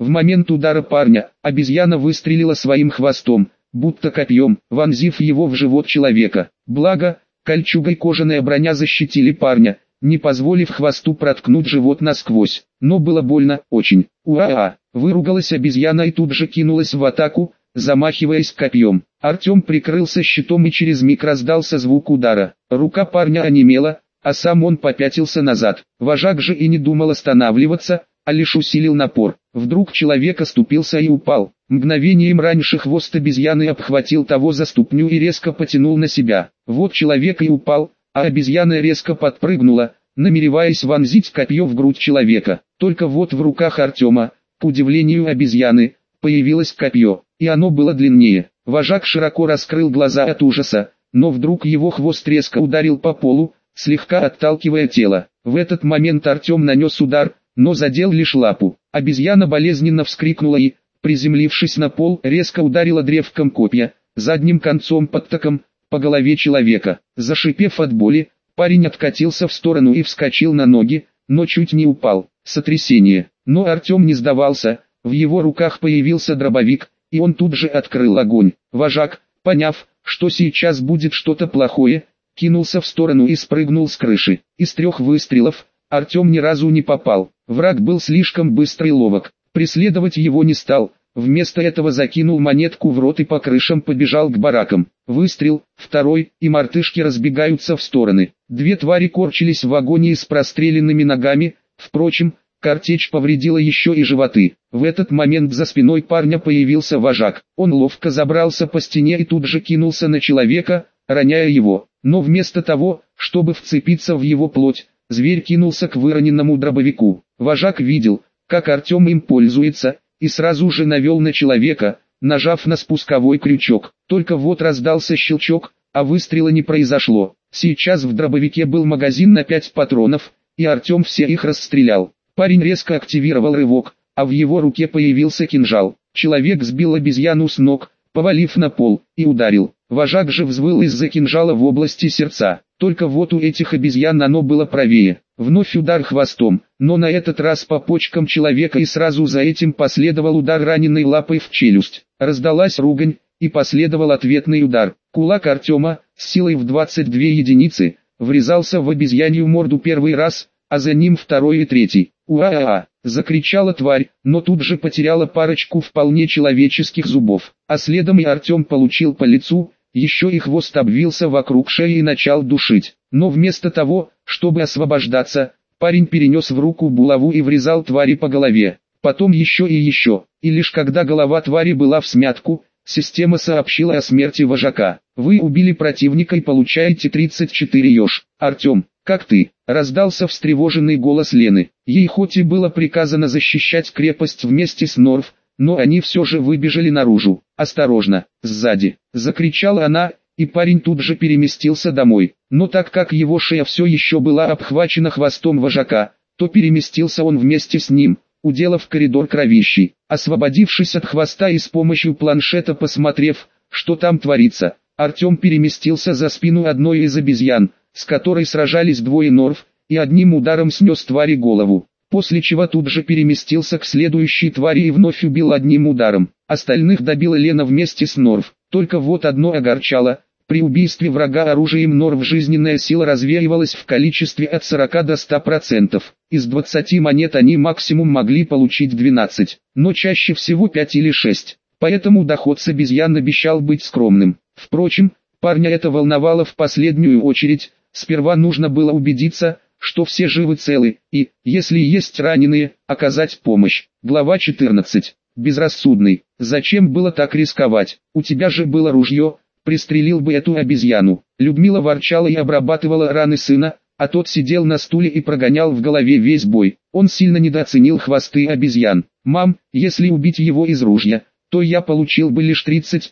В момент удара парня, обезьяна выстрелила своим хвостом, будто копьем, вонзив его в живот человека. Благо, кольчугой кожаная броня защитили парня, не позволив хвосту проткнуть живот насквозь. Но было больно, очень. «Уа-а!» — выругалась обезьяна и тут же кинулась в атаку, замахиваясь копьем. Артем прикрылся щитом и через миг раздался звук удара. Рука парня онемела, а сам он попятился назад. Вожак же и не думал останавливаться, а лишь усилил напор. Вдруг человек оступился и упал. Мгновением раньше хвост обезьяны обхватил того за ступню и резко потянул на себя. Вот человек и упал, а обезьяна резко подпрыгнула, намереваясь вонзить копье в грудь человека. Только вот в руках Артема, к удивлению обезьяны, появилось копье, и оно было длиннее. Вожак широко раскрыл глаза от ужаса, но вдруг его хвост резко ударил по полу, слегка отталкивая тело. В этот момент Артем нанес удар, но задел лишь лапу. Обезьяна болезненно вскрикнула и, приземлившись на пол, резко ударила древком копья, задним концом под током, по голове человека. Зашипев от боли, парень откатился в сторону и вскочил на ноги, но чуть не упал. Сотрясение. Но Артем не сдавался, в его руках появился дробовик, и он тут же открыл огонь. Вожак, поняв, что сейчас будет что-то плохое, кинулся в сторону и спрыгнул с крыши. Из 3 выстрелов Артем ни разу не попал. Враг был слишком быстрый и ловок. Преследовать его не стал. Вместо этого закинул монетку в рот и по крышам побежал к баракам. Выстрел, второй, и мартышки разбегаются в стороны. 2 твари корчились в агонии с простреленными ногами. Впрочем, картечь повредила еще и животы. В этот момент за спиной парня появился вожак. Он ловко забрался по стене и тут же кинулся на человека, роняя его. Но вместо того, чтобы вцепиться в его плоть, зверь кинулся к выроненному дробовику. Вожак видел, как Артем им пользуется, и сразу же навел на человека, нажав на спусковой крючок. Только вот раздался щелчок, а выстрела не произошло. Сейчас в дробовике был магазин на 5 патронов, и Артем все их расстрелял. Парень резко активировал рывок, а в его руке появился кинжал. Человек сбил обезьяну с ног, повалив на пол, и ударил. Вожак же взвыл из-за кинжала в области сердца. Только вот у этих обезьян оно было правее. Вновь удар хвостом, но на этот раз по почкам человека, и сразу за этим последовал удар раненой лапой в челюсть. Раздалась ругань, и последовал ответный удар. Кулак Артема, с силой в 22 единицы, врезался в обезьянью морду первый раз, а за ним второй и третий. «Уа-а-а!» — закричала тварь, но тут же потеряла парочку вполне человеческих зубов. А следом и Артем получил по лицу, еще и хвост обвился вокруг шеи и начал душить. Но вместо того, чтобы освобождаться, парень перенес в руку булаву и врезал твари по голове. Потом еще. И лишь когда голова твари была всмятку, система сообщила о смерти вожака. «Вы убили противника и получаете 34 ёж. Артем, как ты?» — раздался встревоженный голос Лены. Ей хоть и было приказано защищать крепость вместе с Норф, но они все же выбежали наружу. «Осторожно, сзади!» — закричала она, и парень тут же переместился домой. Но так как его шея все еще была обхвачена хвостом вожака, то переместился он вместе с ним, уделав коридор кровищей. Освободившись от хвоста и с помощью планшета посмотрев, что там творится, Артем переместился за спину одной из обезьян, с которой сражались 2 Норф, и одним ударом снес твари голову. После чего тут же переместился к следующей твари и вновь убил одним ударом. Остальных добила Лена вместе с Норф. Только вот одно огорчало: при убийстве врага оружием Норф жизненная сила развеивалась в количестве от 40 до 100%. Из 20 монет они максимум могли получить 12, но чаще всего 5 или 6. Поэтому доход с обезьян обещал быть скромным. Впрочем, парня это волновало в последнюю очередь. Сперва нужно было убедиться, что все живы целы, и, если есть раненые, оказать помощь. Глава 14. Безрассудный. Зачем было так рисковать? У тебя же было ружье, пристрелил бы эту обезьяну. Людмила ворчала и обрабатывала раны сына, а тот сидел на стуле и прогонял в голове весь бой. Он сильно недооценил хвосты обезьян. «Мам, если убить его из ружья, то я получил бы лишь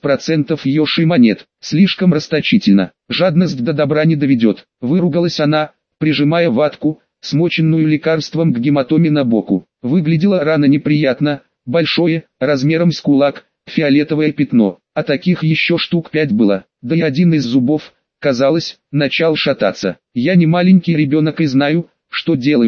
30% ёши монет. Слишком расточительно. Жадность до добра не доведет», — выругалась она, прижимая ватку, смоченную лекарством к гематоме на боку. Выглядела рана неприятно, большое, размером с кулак, фиолетовое пятно, а таких еще штук 5 было, да и один из зубов, казалось, начал шататься. «Я не маленький ребенок и знаю, что делаю»,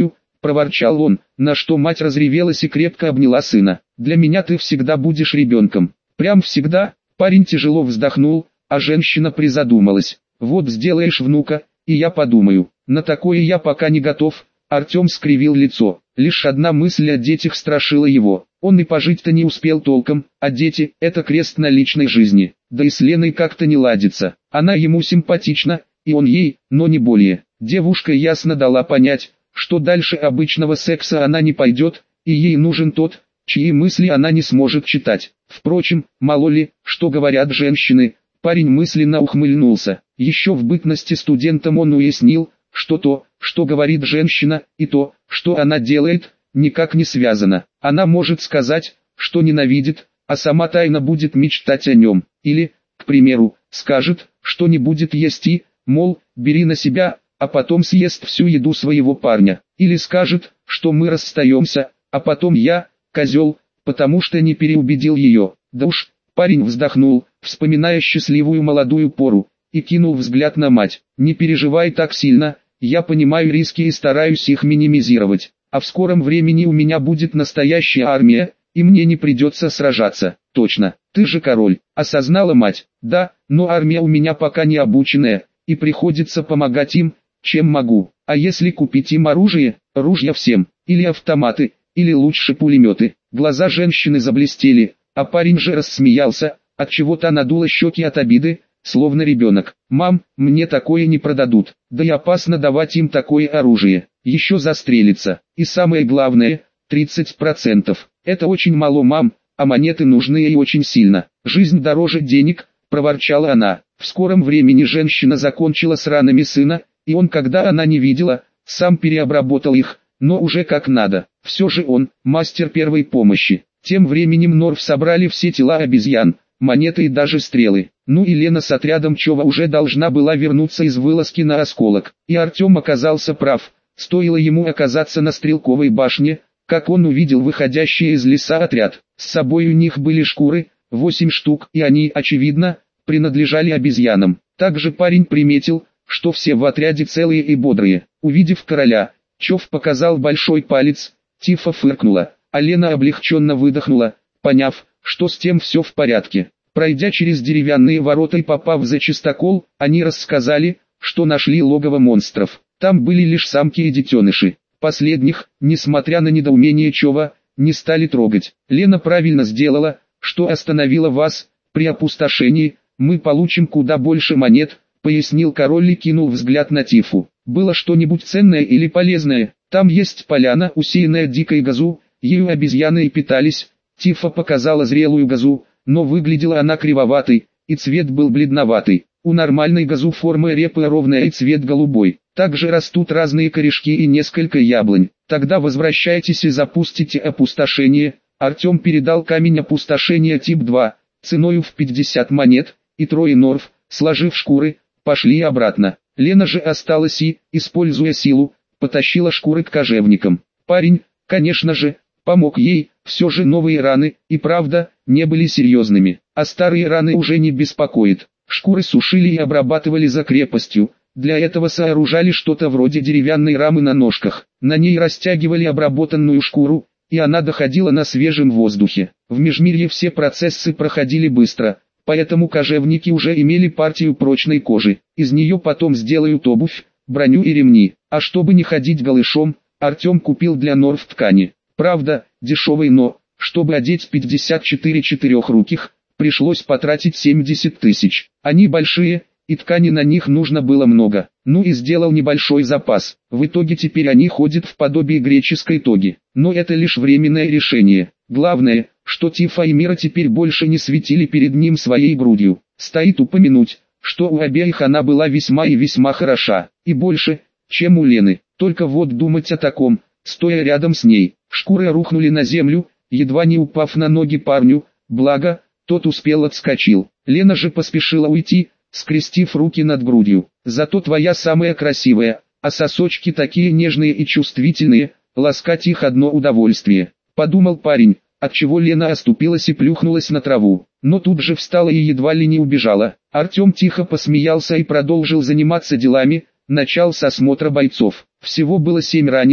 проворчал он, на что мать разревелась и крепко обняла сына. «Для меня ты всегда будешь ребенком». «Прям всегда?» Парень тяжело вздохнул, а женщина призадумалась. «Вот сделаешь внука, и я подумаю. На такое я пока не готов». Артем скривил лицо. Лишь одна мысль о детях страшила его. Он и пожить-то не успел толком, а дети – это крест на личной жизни. Да и с Леной как-то не ладится. Она ему симпатична, и он ей, но не более. Девушка ясно дала понять, что дальше обычного секса она не пойдет, и ей нужен тот, чьи мысли она не сможет читать. Впрочем, мало ли, что говорят женщины. Парень мысленно ухмыльнулся. Еще в бытности студентом он уяснил, что то, что говорит женщина, и то, что она делает, никак не связано. Она может сказать, что ненавидит, а сама тайно будет мечтать о нем. Или, к примеру, скажет, что не будет есть и, мол, бери на себя, а потом съест всю еду своего парня. Или скажет, что мы расстаемся, а потом я, козел, потому что не переубедил ее. Да уж, парень вздохнул, вспоминая счастливую молодую пору, и кинул взгляд на мать. «Не переживай так сильно, я понимаю риски и стараюсь их минимизировать. А в скором времени у меня будет настоящая армия, и мне не придется сражаться». «Точно, ты же король», — осознала мать. «Да, но армия у меня пока не обученная, и приходится помогать им, чем могу. А если купить им оружие, ружья всем, или автоматы, или лучше пулеметы?» Глаза женщины заблестели, а парень же рассмеялся, отчего-то надула щеки от обиды, словно ребенок. «Мам, мне такое не продадут, да и опасно давать им такое оружие, еще застрелится. И самое главное, 30%. Это очень мало, мам, а монеты нужны ей очень сильно. Жизнь дороже денег», — проворчала она. В скором времени женщина закончила с ранами сына, и он, когда она не видела, сам переобработал их, но уже как надо. Все же он, мастер первой помощи. Тем временем Норф собрали все тела обезьян, монеты и даже стрелы. Ну и Лена с отрядом Чова уже должна была вернуться из вылазки на осколок. И Артем оказался прав. Стоило ему оказаться на стрелковой башне, как он увидел выходящий из леса отряд. С собой у них были шкуры, 8 штук, и они, очевидно, принадлежали обезьянам. Также парень приметил, что все в отряде целые и бодрые. Увидев короля, Чов показал большой палец, Тифа фыркнула, а Лена облегченно выдохнула, поняв, что с тем все в порядке. Пройдя через деревянные ворота и попав за чистокол, они рассказали, что нашли логово монстров. Там были лишь самки и детеныши. Последних, несмотря на недоумение Чова, не стали трогать. Лена правильно сделала, что остановила вас. При опустошении мы получим куда больше монет, пояснил король и кинул взгляд на Тифу. Было что-нибудь ценное или полезное? Там есть поляна, усеянная дикой газу, ею обезьяны и питались. Тифа показала зрелую газу, но выглядела она кривоватой, и цвет был бледноватый. У нормальной газу форма репы ровная и цвет голубой. Также растут разные корешки и несколько яблонь. Тогда возвращайтесь и запустите опустошение. Артем передал камень опустошения тип 2, ценою в 50 монет, и трое Норф, сложив шкуры, пошли обратно. Лена же осталась и, используя силу, потащила шкуры к кожевникам. Парень, конечно же, помог ей, все же новые раны, и правда, не были серьезными, а старые раны уже не беспокоит. Шкуры сушили и обрабатывали за крепостью, для этого сооружали что-то вроде деревянной рамы на ножках, на ней растягивали обработанную шкуру, и она доходила на свежем воздухе. В Межмирье все процессы проходили быстро, поэтому кожевники уже имели партию прочной кожи, из нее потом сделают обувь, броню и ремни, а чтобы не ходить голышом, Артем купил для Норф ткани. Правда, дешевой, но, чтобы одеть 54 четырехруких, пришлось потратить 70 тысяч. Они большие, и ткани на них нужно было много. Ну и сделал небольшой запас. В итоге теперь они ходят в подобие греческой тоги. Но это лишь временное решение. Главное, что Тифа и Мира теперь больше не светили перед ним своей грудью. Стоит упомянуть, что у обеих она была весьма и весьма хороша. И больше, чем у Лены. Только вот думать о таком, стоя рядом с ней. Шкуры рухнули на землю, едва не упав на ноги парню, благо, тот успел отскочил. Лена же поспешила уйти, скрестив руки над грудью. «Зато твоя самая красивая, а сосочки такие нежные и чувствительные, ласкать их одно удовольствие», — подумал парень, отчего Лена оступилась и плюхнулась на траву. Но тут же встала и едва ли не убежала. Артем тихо посмеялся и продолжил заниматься делами, начал с осмотра бойцов. Всего было 7 раненых,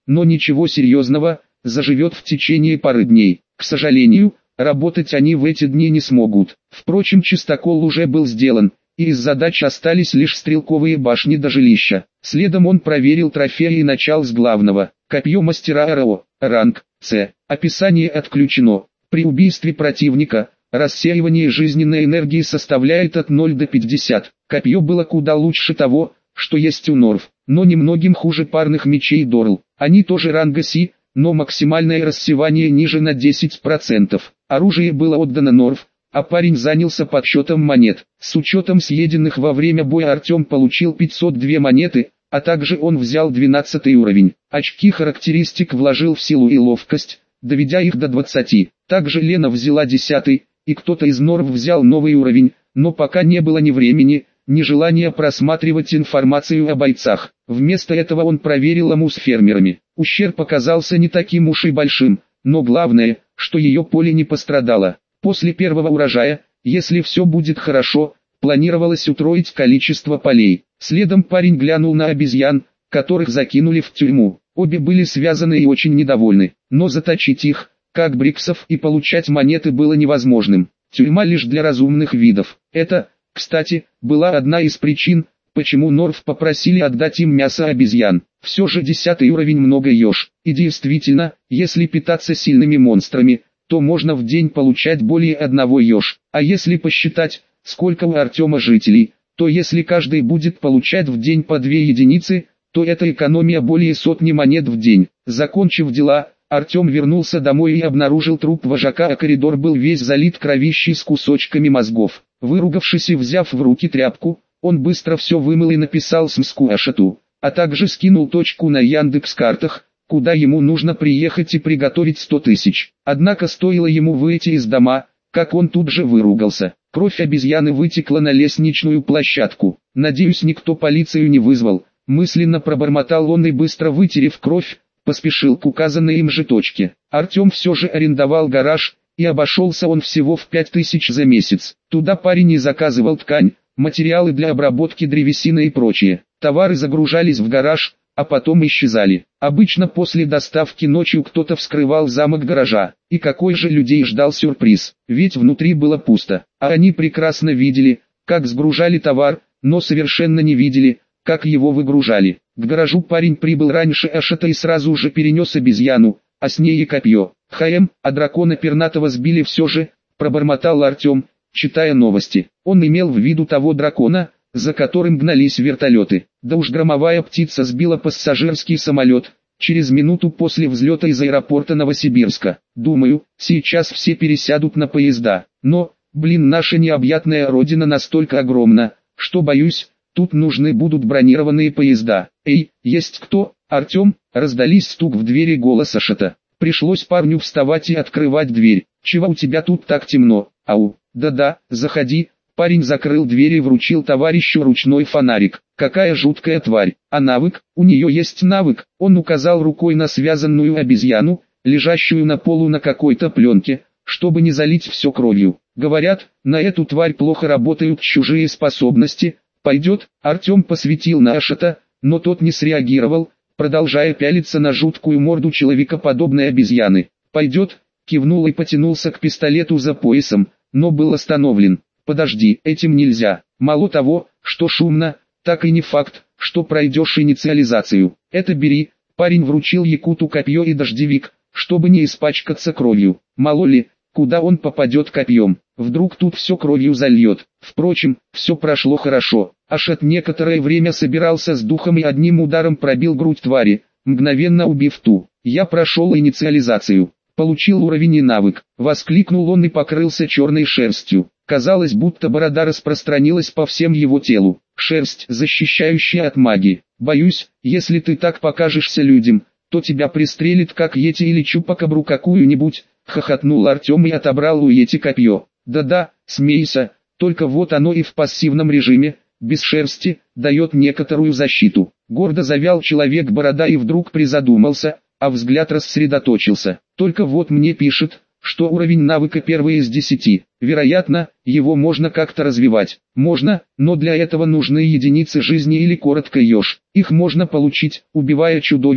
но ничего серьезного, заживет в течение пары дней. К сожалению, работать они в эти дни не смогут. Впрочем, чистокол уже был сделан, и из задач остались лишь стрелковые башни до жилища. Следом он проверил трофеи и начал с главного. Копье мастера РО, ранг С. Описание отключено. При убийстве противника, рассеивание жизненной энергии составляет от 0 до 50. Копье было куда лучше того, что есть у Норв, но немногим хуже парных мечей Дорл. Они тоже ранга Си, но максимальное рассевание ниже на 10%. Оружие было отдано Норв, а парень занялся подсчетом монет. С учетом съеденных во время боя Артем получил 502 монеты, а также он взял 12 уровень. Очки характеристик вложил в силу и ловкость, доведя их до 20. Также Лена взяла 10, и кто-то из Норв взял новый уровень, но пока не было ни времени, ни желания просматривать информацию о бойцах. Вместо этого он проверил Аму с фермерами. Ущерб оказался не таким уж и большим, но главное, что ее поле не пострадало. После первого урожая, если все будет хорошо, планировалось утроить количество полей. Следом парень глянул на обезьян, которых закинули в тюрьму. Обе были связаны и очень недовольны, но заточить их, как бриксов, и получать монеты было невозможным. Тюрьма лишь для разумных видов. Это, кстати, была одна из причин, почему Норв попросили отдать им мясо обезьян. Все же 10 уровень много ешь. И действительно, если питаться сильными монстрами, то можно в день получать более одного еж. А если посчитать, сколько у Артема жителей, то если каждый будет получать в день по 2 единицы, то это экономия более сотни монет в день. Закончив дела, Артем вернулся домой и обнаружил труп вожака, а коридор был весь залит кровищей с кусочками мозгов. Выругавшись и взяв в руки тряпку, он быстро все вымыл и написал смску Ашоту, а также скинул точку на Яндекс.Картах, куда ему нужно приехать и приготовить 100 тысяч. Однако стоило ему выйти из дома, как он тут же выругался. Кровь обезьяны вытекла на лестничную площадку. «Надеюсь, никто полицию не вызвал», мысленно пробормотал он и, быстро вытерев кровь, поспешил к указанной им же точке. Артем все же арендовал гараж, и обошелся он всего в 5000 за месяц. Туда парень и заказывал ткань, материалы для обработки древесины и прочее. Товары загружались в гараж, а потом исчезали. Обычно после доставки ночью кто-то вскрывал замок гаража. И какой же людей ждал сюрприз, ведь внутри было пусто. А они прекрасно видели, как сгружали товар, но совершенно не видели, как его выгружали. К гаражу парень прибыл раньше Ашота и сразу же перенес обезьяну, а с ней и копье. А дракона пернатого сбили все же, пробормотал Артем, читая новости. Он имел в виду того дракона, за которым гнались вертолеты. Да уж, громовая птица сбила пассажирский самолет, через минуту после взлета из аэропорта Новосибирска. Думаю, сейчас все пересядут на поезда. Но, наша необъятная родина настолько огромна, что боюсь, тут нужны будут бронированные поезда. «Эй, есть кто?» «Артем?» Раздались стук в двери, голос Ашота. Пришлось парню вставать и открывать дверь. «Чего у тебя тут так темно?» «Ау, да-да, заходи». Парень закрыл дверь и вручил товарищу ручной фонарик. «Какая жуткая тварь! А навык? У нее есть навык!» Он указал рукой на связанную обезьяну, лежащую на полу на какой-то пленке, чтобы не залить все кровью. «Говорят, на эту тварь плохо работают чужие способности. Пойдет?» Артем посветил на Ашота, но тот не среагировал, продолжая пялиться на жуткую морду человекоподобной обезьяны. «Пойдет?» Кивнул и потянулся к пистолету за поясом, но был остановлен. «Подожди, этим нельзя. Мало того, что шумно, так и не факт, что пройдешь инициализацию. Это бери». Парень вручил якуту копье и дождевик, чтобы не испачкаться кровью. Мало ли, куда он попадет копьем. Вдруг тут все кровью зальет. Впрочем, все прошло хорошо. Ашот некоторое время собирался с духом и одним ударом пробил грудь твари, мгновенно убив ту. «Я прошел инициализацию. Получил уровень и навык», — воскликнул он и покрылся черной шерстью. Казалось, будто борода распространилась по всем его телу. «Шерсть, защищающая от магии. Боюсь, если ты так покажешься людям, то тебя пристрелит как йети или чупакабру какую-нибудь», — хохотнул Артем и отобрал у йети копье. «Да-да, смейся, только вот оно и в пассивном режиме, без шерсти, дает некоторую защиту». Гордо завял человек-борода и вдруг призадумался, а взгляд рассредоточился. «Только вот мне пишет, что уровень навыка 1 из 10. Вероятно, его можно как-то развивать». «Можно, но для этого нужны единицы жизни или коротко еж. Их можно получить, убивая чудовищ,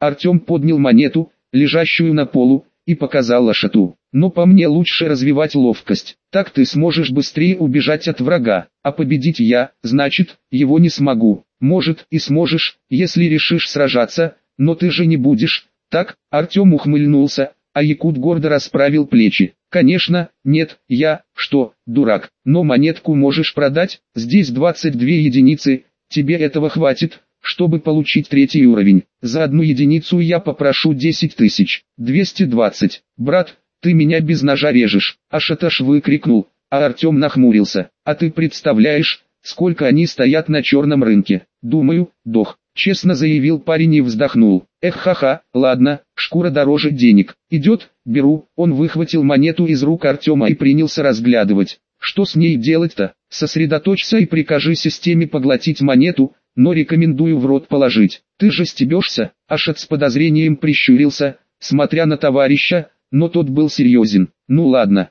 Артем поднял монету, лежащую на полу, и показал Ашоту. Но по мне лучше развивать ловкость. Так ты сможешь быстрее убежать от врага, а победить я, значит, его не смогу. Может и сможешь, если решишь сражаться, но ты же не будешь. Так, Артем ухмыльнулся, а якут гордо расправил плечи. Конечно, нет, я, что, дурак, но монетку можешь продать, здесь 22 единицы, тебе этого хватит, чтобы получить 3 уровень. За 1 единицу я попрошу 10 тысяч. 220. Брат, ты меня без ножа режешь. Ашот аж выкрикнул, а Артем нахмурился. А ты представляешь, сколько они стоят на черном рынке? Думаю, дох. Честно заявил парень и вздохнул. Эх, ха-ха, ладно, шкура дороже денег. Идет, беру. Он выхватил монету из рук Артема и принялся разглядывать. Что с ней делать-то? Сосредоточься и прикажи системе поглотить монету, но рекомендую в рот положить. Ты же стебешься? Ашот с подозрением прищурился, смотря на товарища, но тот был серьезен. Ну ладно,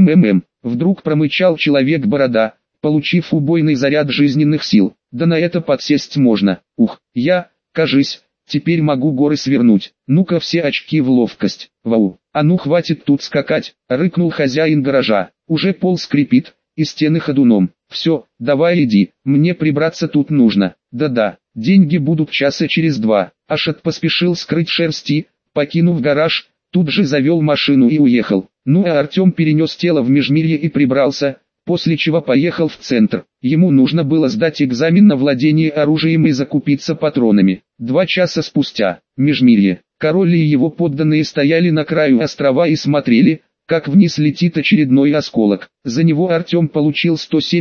вдруг промычал человек-борода, получив убойный заряд жизненных сил. Да на это подсесть можно. Ух, я, кажись, теперь могу горы свернуть. Ну-ка все очки в ловкость. Вау, а ну хватит тут скакать, рыкнул хозяин гаража. Уже пол скрипит, и стены ходуном. Все, давай иди, мне прибраться тут нужно. Да-да, деньги будут часа через 2. Ашот поспешил скрыть шерсти, покинув гараж, тут же завел машину и уехал. Ну а Артем перенес тело в межмирье и прибрался, после чего поехал в центр. Ему нужно было сдать экзамен на владение оружием и закупиться патронами. 2 часа спустя, межмирье, король и его подданные стояли на краю острова и смотрели, как вниз летит очередной осколок. За него Артем получил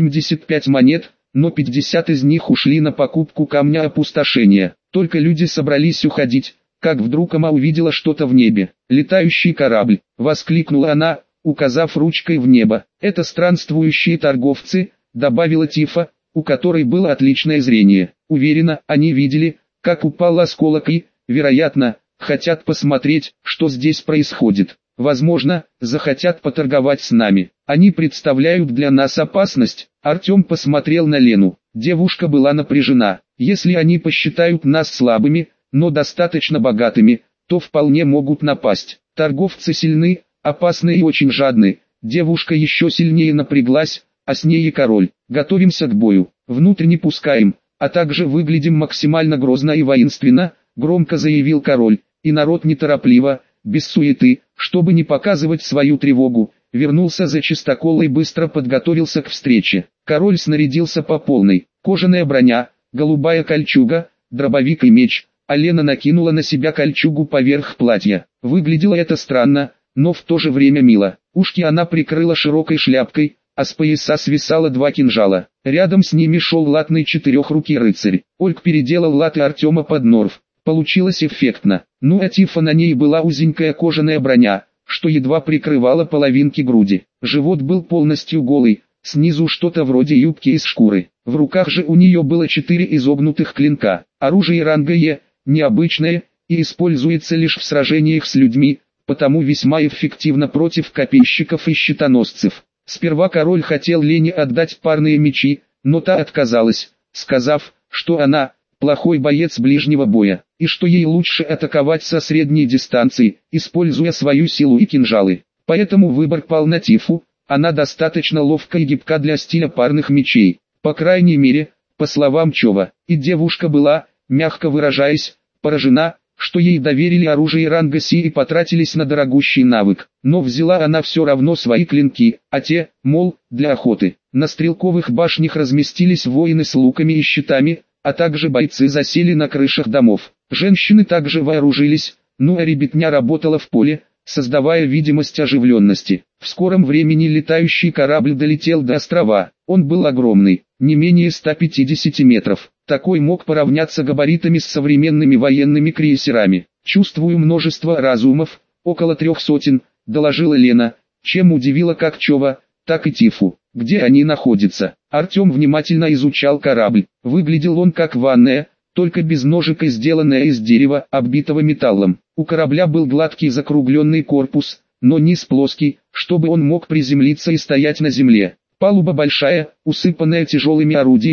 175 монет, но 50 из них ушли на покупку камня опустошения. Только люди собрались уходить, как вдруг Ама увидела что-то в небе. «Летающий корабль!» — воскликнула она, указав ручкой в небо. «Это странствующие торговцы», — добавила Тифа, у которой было отличное зрение. Уверена, они видели, как упал осколок и, вероятно, хотят посмотреть, что здесь происходит. Возможно, захотят поторговать с нами. Они представляют для нас опасность. Артем посмотрел на Лену. Девушка была напряжена. Если они посчитают нас слабыми, но достаточно богатыми, то вполне могут напасть. Торговцы сильны, опасны и очень жадны. Девушка еще сильнее напряглась, а с ней и король. Готовимся к бою. Внутрь не пускаем, а также выглядим максимально грозно и воинственно, громко заявил король. И народ неторопливо, без суеты, чтобы не показывать свою тревогу, вернулся за чистокол и быстро подготовился к встрече. Король снарядился по полной. Кожаная броня, голубая кольчуга, дробовик и меч, а Лена накинула на себя кольчугу поверх платья. Выглядело это странно, но в то же время мило. Ушки она прикрыла широкой шляпкой, а с пояса свисало 2 кинжала. Рядом с ними шел латный 4-рукий рыцарь. Ольг переделал латы Артема под норф. Получилось эффектно. Ну а Тифа на ней была узенькая кожаная броня, что едва прикрывала половинки груди. Живот был полностью голый, снизу что-то вроде юбки из шкуры. В руках же у нее было 4 изогнутых клинка. Оружие ранга Е, необычное, и используется лишь в сражениях с людьми, потому весьма эффективно против копейщиков и щитоносцев. Сперва король хотел Лене отдать парные мечи, но та отказалась, сказав, что она плохой боец ближнего боя, и что ей лучше атаковать со средней дистанции, используя свою силу и кинжалы. Поэтому выбор пал на Тифу, она достаточно ловка и гибка для стиля парных мечей. По крайней мере, по словам Чова, и девушка была, мягко выражаясь, поражена, что ей доверили оружие ранга Си и потратились на дорогущий навык. Но взяла она все равно свои клинки, а те, мол, для охоты. На стрелковых башнях разместились воины с луками и щитами, а также бойцы засели на крышах домов. Женщины также вооружились, ну а ребятня работала в поле, создавая видимость оживленности. В скором времени летающий корабль долетел до острова. Он был огромный, не менее 150 метров. Такой мог поравняться габаритами с современными военными крейсерами. «Чувствую множество разумов, около 300, доложила Лена, чем удивила как Чова, так и Тифу. Где они находятся? Артем внимательно изучал корабль. Выглядел он как ванная, только без ножек и сделанная из дерева, оббитого металлом. У корабля был гладкий закругленный корпус, но низ плоский, чтобы он мог приземлиться и стоять на земле. Палуба большая, усыпанная тяжелыми орудиями,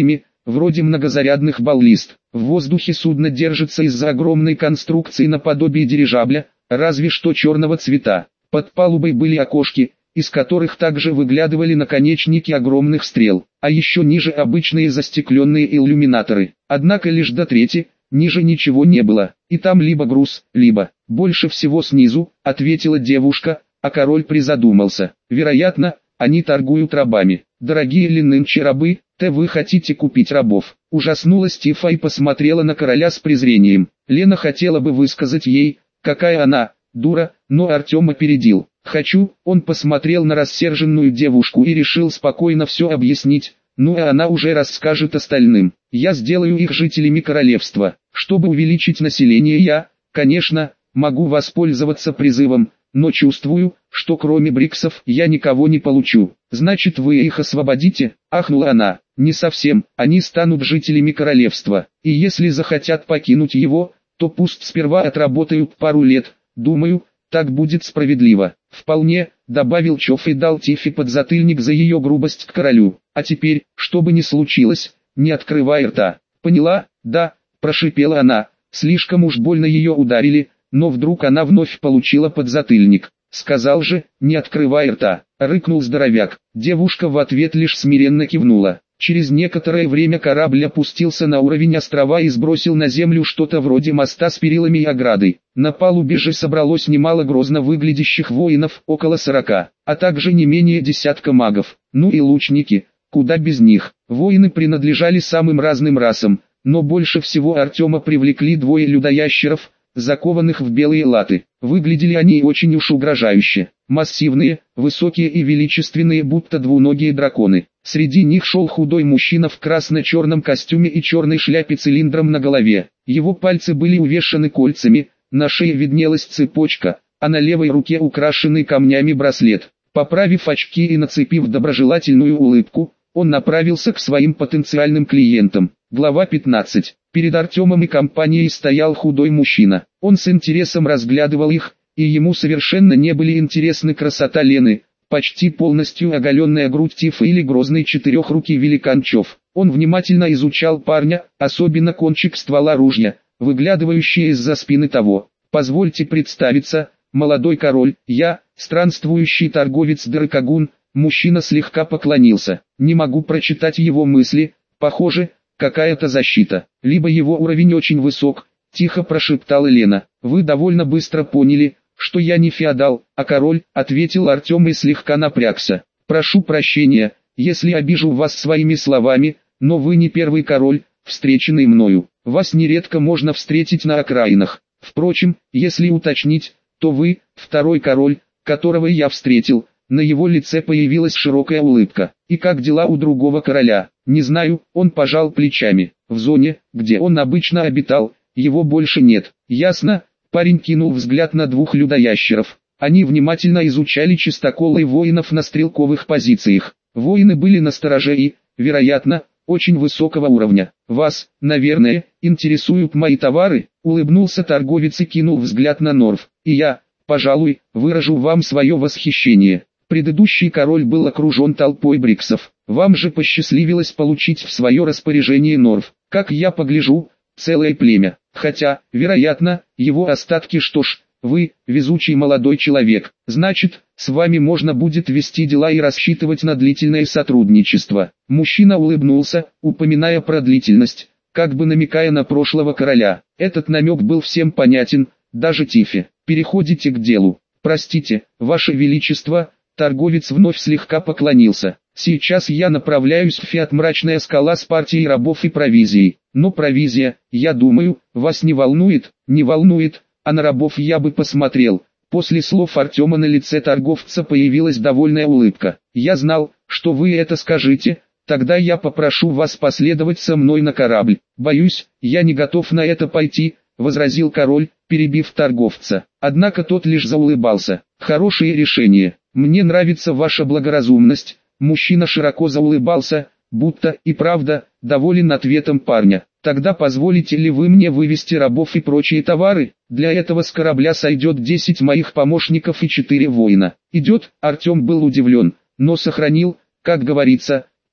вроде многозарядных баллист. В воздухе судно держится из-за огромной конструкции наподобие дирижабля, разве что черного цвета. Под палубой были окошки, из которых также выглядывали наконечники огромных стрел, а еще ниже обычные застекленные иллюминаторы. Однако лишь до трети, ниже ничего не было, и там либо груз, либо, больше всего снизу, ответила девушка, а король призадумался. Вероятно, они торгуют рабами. Дорогие ли нынче рабы, вы хотите купить рабов? Ужаснулась Тифа и посмотрела на короля с презрением. Лена хотела бы высказать ей, какая она, дура, но Артем опередил. «Хочу», он посмотрел на рассерженную девушку и решил спокойно все объяснить, ну и она уже расскажет остальным. «Я сделаю их жителями королевства. Чтобы увеличить население я, конечно, могу воспользоваться призывом, но чувствую, что кроме бриксов я никого не получу». «Значит, вы их освободите?» – ахнула она. «Не совсем, они станут жителями королевства, и если захотят покинуть его, то пусть сперва отработают пару лет, думаю, так будет справедливо». «Вполне», — добавил Чоф и дал Тифе подзатыльник за ее грубость к королю. «А теперь, что бы ни случилось, не открывай рта». «Поняла?» «Да», — прошипела она. Слишком уж больно ее ударили, но вдруг она вновь получила подзатыльник. «Сказал же, не открывай рта», — рыкнул здоровяк. Девушка в ответ лишь смиренно кивнула. Через некоторое время корабль опустился на уровень острова и сбросил на землю что-то вроде моста с перилами и оградой. На палубе же собралось немало грозно выглядящих воинов, около 40, а также не менее десятка магов. Ну и лучники, куда без них. Воины принадлежали самым разным расам, но больше всего Артема привлекли двое людоящеров, закованных в белые латы. Выглядели они очень уж угрожающе. Массивные, высокие и величественные, будто двуногие драконы. Среди них шел худой мужчина в красно-черном костюме и черной шляпе цилиндром на голове. Его пальцы были увешаны кольцами, на шее виднелась цепочка, а на левой руке украшенный камнями браслет. Поправив очки и нацепив доброжелательную улыбку, он направился к своим потенциальным клиентам. Глава 15. Перед Артемом и компанией стоял худой мужчина. Он с интересом разглядывал их, и ему совершенно не были интересны красота Лены, почти полностью оголенная грудь Тифа или грозный четырехрукий великан Чоф. Он внимательно изучал парня, особенно кончик ствола ружья, выглядывающий из-за спины того. «Позвольте представиться, молодой король, я, странствующий торговец Дыркагун». Мужчина слегка поклонился. Не могу прочитать его мысли, похоже, какая-то защита. Либо его уровень очень высок, тихо прошептала Лена. «Вы довольно быстро поняли, что я не феодал, а король», ответил Артем и слегка напрягся. «Прошу прощения, если обижу вас своими словами, но вы не первый король, встреченный мною. Вас нередко можно встретить на окраинах. Впрочем, если уточнить, то вы второй король, которого я встретил». На его лице появилась широкая улыбка. «И как дела у другого короля?» «Не знаю», он пожал плечами. «В зоне, где он обычно обитал, его больше нет». «Ясно», парень кинул взгляд на двух людоящеров. Они внимательно изучали чистоколы воинов на стрелковых позициях. Воины были настороже и, вероятно, очень высокого уровня. «Вас, наверное, интересуют мои товары?» Улыбнулся торговец и кинул взгляд на Норф. «И я, пожалуй, выражу вам свое восхищение. Предыдущий король был окружен толпой бриксов. Вам же посчастливилось получить в свое распоряжение Норф. Как я погляжу, целое племя. Хотя, вероятно, его остатки. Что ж, вы, везучий молодой человек. Значит, с вами можно будет вести дела и рассчитывать на длительное сотрудничество». Мужчина улыбнулся, упоминая про длительность, как бы намекая на прошлого короля. Этот намек был всем понятен, даже Тифе. «Переходите к делу». «Простите, Ваше Величество», торговец вновь слегка поклонился. «Сейчас я направляюсь в Фиат Мрачная Скала с партией рабов и провизией. Но провизия, я думаю, вас не волнует?» «Не волнует, а на рабов я бы посмотрел». После слов Артема на лице торговца появилась довольная улыбка. «Я знал, что вы это скажете, тогда я попрошу вас последовать со мной на корабль». «Боюсь, я не готов на это пойти», возразил король, перебив торговца. Однако тот лишь заулыбался. «Хорошее решение. Мне нравится ваша благоразумность». Мужчина широко заулыбался, будто и правда доволен ответом парня. «Тогда позволите ли вы мне вывести рабов и прочие товары? Для этого с корабля сойдет 10 моих помощников и 4 воина». «Идет», Артем был удивлен, но сохранил, как говорится,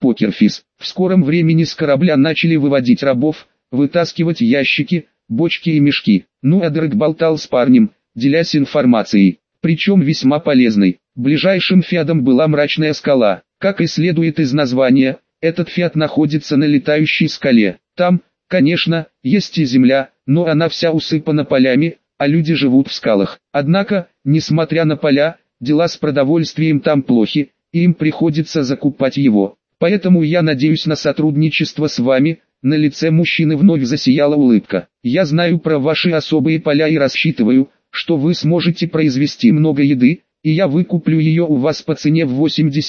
покерфис. В скором времени с корабля начали выводить рабов, вытаскивать ящики, бочки и мешки. Ну а Дрек болтал с парнем, делясь информацией, причем весьма полезной. Ближайшим фиатом была мрачная скала. Как и следует из названия, этот фиат находится на летающей скале. Там, конечно, есть и земля, но она вся усыпана полями, а люди живут в скалах. Однако, несмотря на поля, дела с продовольствием там плохи, и им приходится закупать его. Поэтому я надеюсь на сотрудничество с вами. На лице мужчины вновь засияла улыбка. Я знаю про ваши особые поля и рассчитываю, что вы сможете произвести много еды, и я выкуплю ее у вас по цене в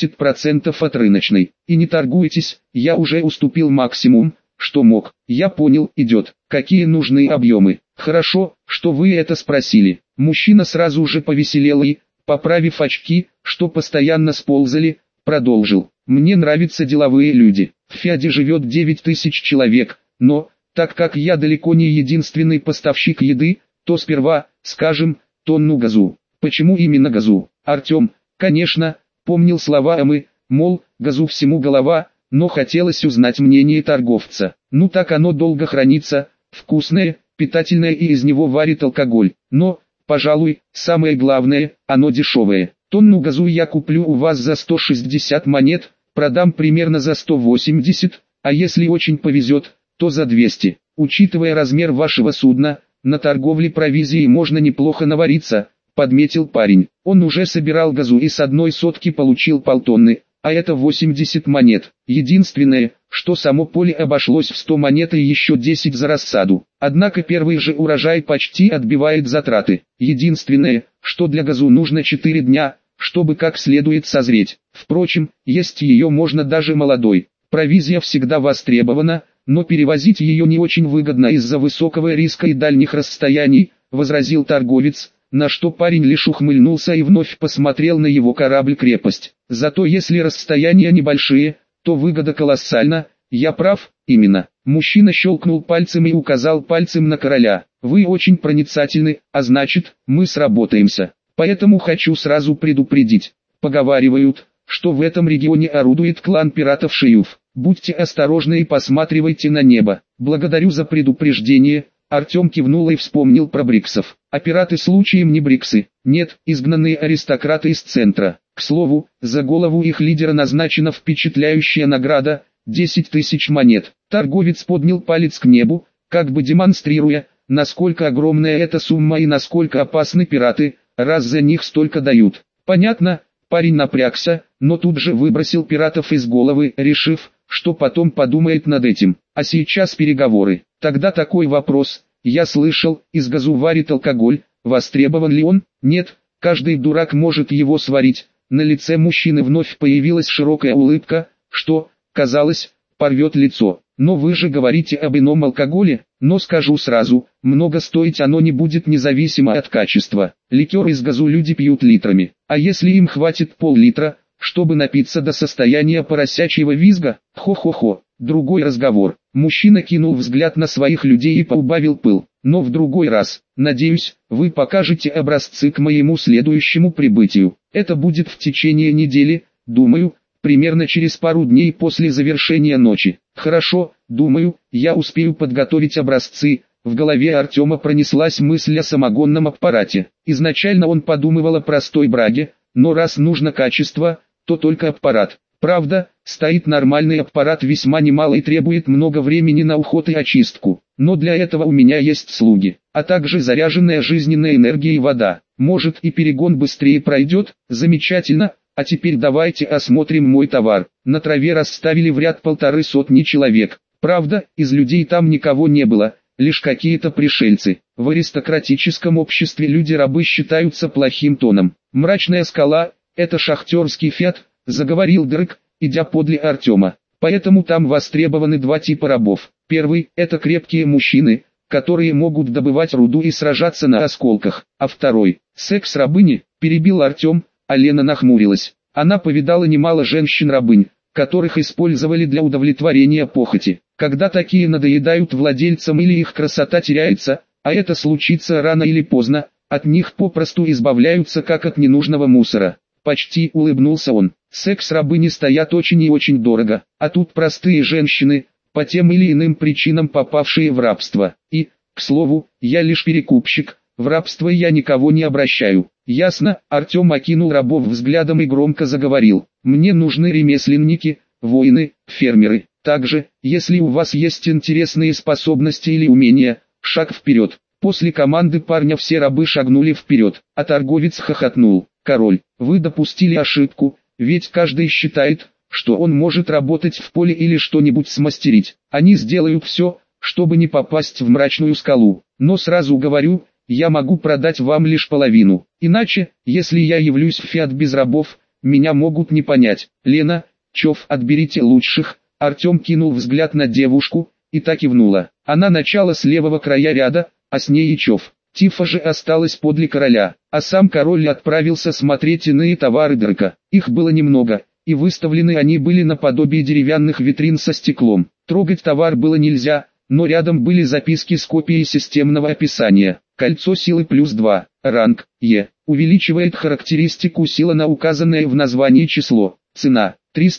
80% от рыночной. И не торгуйтесь, я уже уступил максимум, что мог. Я понял, идет. Какие нужны объемы? Хорошо, что вы это спросили. Мужчина сразу же повеселел и, поправив очки, что постоянно сползали, продолжил. Мне нравятся деловые люди. В Фиаде живет 9000 человек, но, так как я далеко не единственный поставщик еды, то сперва, скажем, тонну газу. Почему именно газу? Артем, конечно, помнил слова Амы, мол, газу всему голова, но хотелось узнать мнение торговца. Ну так оно долго хранится, вкусное, питательное и из него варит алкоголь. Но, пожалуй, самое главное, оно дешевое. Тонну газу я куплю у вас за 160 монет, продам примерно за 180, а если очень повезет, то за 200. Учитывая размер вашего судна, на торговле провизией можно неплохо навариться, подметил парень. Он уже собирал газу и с одной сотки получил полтонны, а это 80 монет. Единственное, что само поле обошлось в 100 монет и еще 10 за рассаду. Однако первый же урожай почти отбивает затраты. Единственное, что для газу нужно 4 дня, чтобы как следует созреть. Впрочем, есть ее можно даже молодой. Провизия всегда востребована, но перевозить ее не очень выгодно из-за высокого риска и дальних расстояний, возразил торговец, на что парень лишь ухмыльнулся и вновь посмотрел на его корабль-крепость. Зато если расстояния небольшие, то выгода колоссальна, я прав, именно. Мужчина щелкнул пальцем и указал пальцем на короля. Вы очень проницательны, а значит, мы сработаемся. Поэтому хочу сразу предупредить. Поговаривают, что в этом регионе орудует клан пиратов Шиюф. Будьте осторожны и посматривайте на небо. Благодарю за предупреждение. Артем кивнул и вспомнил про бриксов. А пираты случаем не бриксы? Нет, изгнанные аристократы из центра. К слову, за голову их лидера назначена впечатляющая награда – 10 тысяч монет. Торговец поднял палец к небу, как бы демонстрируя, насколько огромная эта сумма и насколько опасны пираты, раз за них столько дают. Понятно, парень напрягся, но тут же выбросил пиратов из головы, решив, что потом подумает над этим. А сейчас переговоры. Тогда такой вопрос. Я слышал, из газу варит алкоголь. Востребован ли он? Нет, каждый дурак может его сварить. На лице мужчины вновь появилась широкая улыбка, что, казалось, порвет лицо. Но вы же говорите об ином алкоголе, но скажу сразу, много стоить оно не будет независимо от качества. Ликер из газу люди пьют литрами, а если им хватит пол-литра, чтобы напиться до состояния поросячьего визга, хо-хо-хо, другой разговор. Мужчина кинул взгляд на своих людей и поубавил пыл. Но в другой раз, надеюсь, вы покажете образцы к моему следующему прибытию. Это будет в течение недели, думаю, примерно через пару дней после завершения ночи. Хорошо, думаю, я успею подготовить образцы. В голове Артема пронеслась мысль о самогонном аппарате. Изначально он подумывал о простой браге, но раз нужно качество, то только аппарат. Правда, стоит нормальный аппарат весьма немало и требует много времени на уход и очистку. Но для этого у меня есть слуги, а также заряженная жизненная энергия и вода. Может и перегон быстрее пройдет? Замечательно. А теперь давайте осмотрим мой товар. На траве расставили в ряд 150 человек. Правда, из людей там никого не было, лишь какие-то пришельцы. В аристократическом обществе люди-рабы считаются плохим тоном. Мрачная скала – это шахтерский фиат, заговорил Дрек, идя подле Артема. Поэтому там востребованы два типа рабов. Первый – это крепкие мужчины, которые могут добывать руду и сражаться на осколках. А второй – секс-рабыни, перебил Артем. А Лена нахмурилась. Она повидала немало женщин-рабынь, которых использовали для удовлетворения похоти. Когда такие надоедают владельцам или их красота теряется, а это случится рано или поздно, от них попросту избавляются как от ненужного мусора. Почти улыбнулся он. Секс-рабыни стоят очень и очень дорого, а тут простые женщины, по тем или иным причинам попавшие в рабство. И, к слову, я лишь перекупщик, в рабство я никого не обращаю. Ясно, Артем окинул рабов взглядом и громко заговорил. Мне нужны ремесленники, воины, фермеры. Также, если у вас есть интересные способности или умения, шаг вперед. После команды парня все рабы шагнули вперед, а торговец хохотнул. Король, вы допустили ошибку, ведь каждый считает, что он может работать в поле или что-нибудь смастерить. Они сделают все, чтобы не попасть в мрачную скалу. Но сразу говорю, я могу продать вам лишь половину. Иначе, если я явлюсь в Фиат без рабов, меня могут не понять. Лена, Чов, отберите лучших. Артем кинул взгляд на девушку, и та кивнула. Она начала с левого края ряда, а с ней и Чов. Тифа же осталась подле короля, а сам король отправился смотреть иные товары Дрека. Их было немного, и выставлены они были наподобие деревянных витрин со стеклом. Трогать товар было нельзя, но рядом были записки с копией системного описания. Кольцо силы +2, ранг Е, увеличивает характеристику сила на указанное в названии число. Цена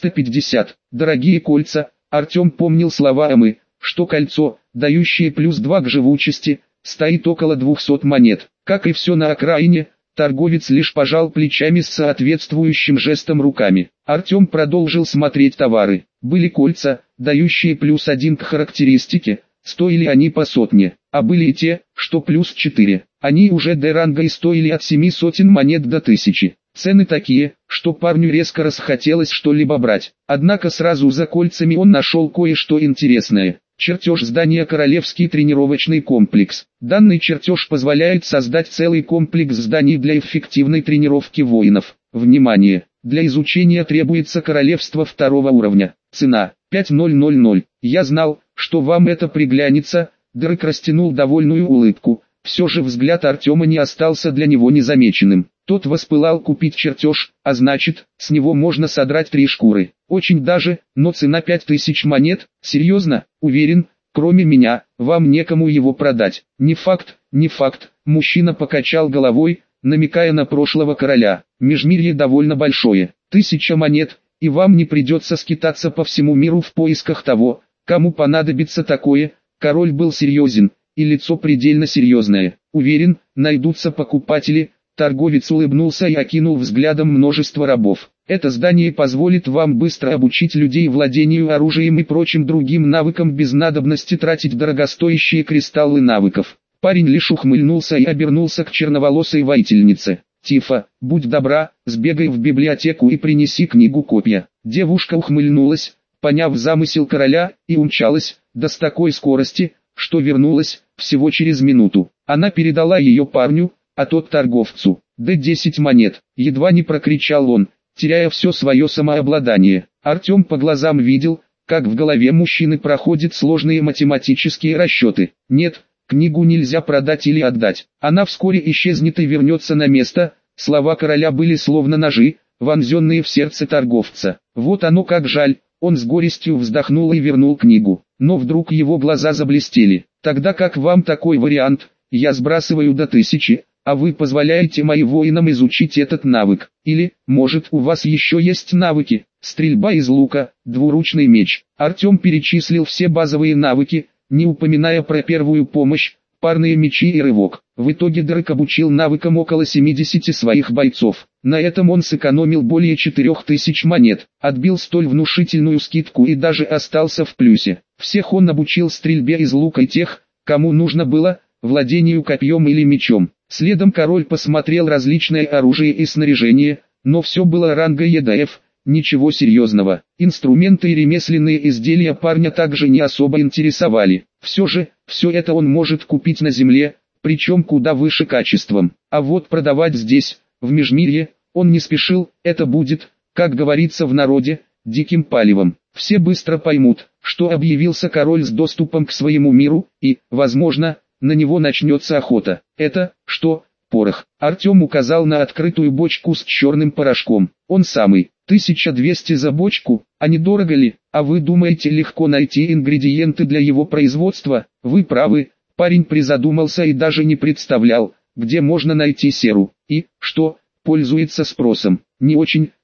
350. Дорогие кольца. Артем помнил слова Эммы, что кольцо, дающее +2 к живучести, стоит около 200 монет. Как и все на окраине, торговец лишь пожал плечами с соответствующим жестом руками. Артем продолжил смотреть товары. Были кольца, дающие +1 к характеристике, стоили они по сотне, а были и те, что +4. Они уже до ранга и стоили от 700 монет до 1000. Цены такие, что парню резко расхотелось что-либо брать. Однако сразу за кольцами он нашел кое-что интересное. Чертеж здания «Королевский тренировочный комплекс». Данный чертеж позволяет создать целый комплекс зданий для эффективной тренировки воинов. Внимание! Для изучения требуется королевство 2-го уровня. Цена 5000. Я знал, что вам это приглянется. Дрек растянул довольную улыбку. Все же взгляд Артема не остался для него незамеченным. Тот воспылал купить чертеж, а значит, с него можно содрать 3 шкуры. Очень даже, но цена 5000 монет, серьезно, уверен, кроме меня, вам некому его продать. Не факт, не факт, мужчина покачал головой, намекая на прошлого короля. Межмирье довольно большое, 1000 монет, и вам не придется скитаться по всему миру в поисках того, кому понадобится такое. Король был серьезен, и лицо предельно серьезное. Уверен, найдутся покупатели. Торговец улыбнулся и окинул взглядом множество рабов. Это здание позволит вам быстро обучить людей владению оружием и прочим другим навыкам без надобности тратить дорогостоящие кристаллы навыков. Парень лишь ухмыльнулся и обернулся к черноволосой воительнице. Тифа, будь добра, сбегай в библиотеку и принеси книгу копья. Девушка ухмыльнулась, поняв замысел короля, и умчалась, да с такой скорости, что вернулась всего через минуту. Она передала ее парню, а тот торговцу. Да 10 монет, едва не прокричал он, теряя все свое самообладание. Артем по глазам видел, как в голове мужчины проходят сложные математические расчеты. Нет, книгу нельзя продать или отдать. Она вскоре исчезнет и вернется на место. Слова короля были словно ножи, вонзенные в сердце торговца. Вот оно как жаль, он с горестью вздохнул и вернул книгу. Но вдруг его глаза заблестели. Тогда как вам такой вариант? Я сбрасываю до 1000. А вы позволяете моим воинам изучить этот навык? Или, может, у вас еще есть навыки? Стрельба из лука, двуручный меч. Артем перечислил все базовые навыки, не упоминая про первую помощь, парные мечи и рывок. В итоге Дрек обучил навыкам около 70 своих бойцов. На этом он сэкономил более 4000 монет, отбил столь внушительную скидку и даже остался в плюсе. Всех он обучил стрельбе из лука и тех, кому нужно было, владению копьем или мечом. Следом король посмотрел различное оружие и снаряжение, но все было ранга ЕДФ, ничего серьезного. Инструменты и ремесленные изделия парня также не особо интересовали. Все же, все это он может купить на земле, причем куда выше качеством. А вот продавать здесь, в Межмирье, он не спешил, это будет, как говорится в народе, диким палевом. Все быстро поймут, что объявился король с доступом к своему миру, и, возможно, на него начнется охота. Это, что, порох? Артем указал на открытую бочку с черным порошком. Он самый. 1200 за бочку, а недорого ли? А вы думаете легко найти ингредиенты для его производства? Вы правы. Парень призадумался и даже не представлял, где можно найти серу. И, что, пользуется спросом. Не очень,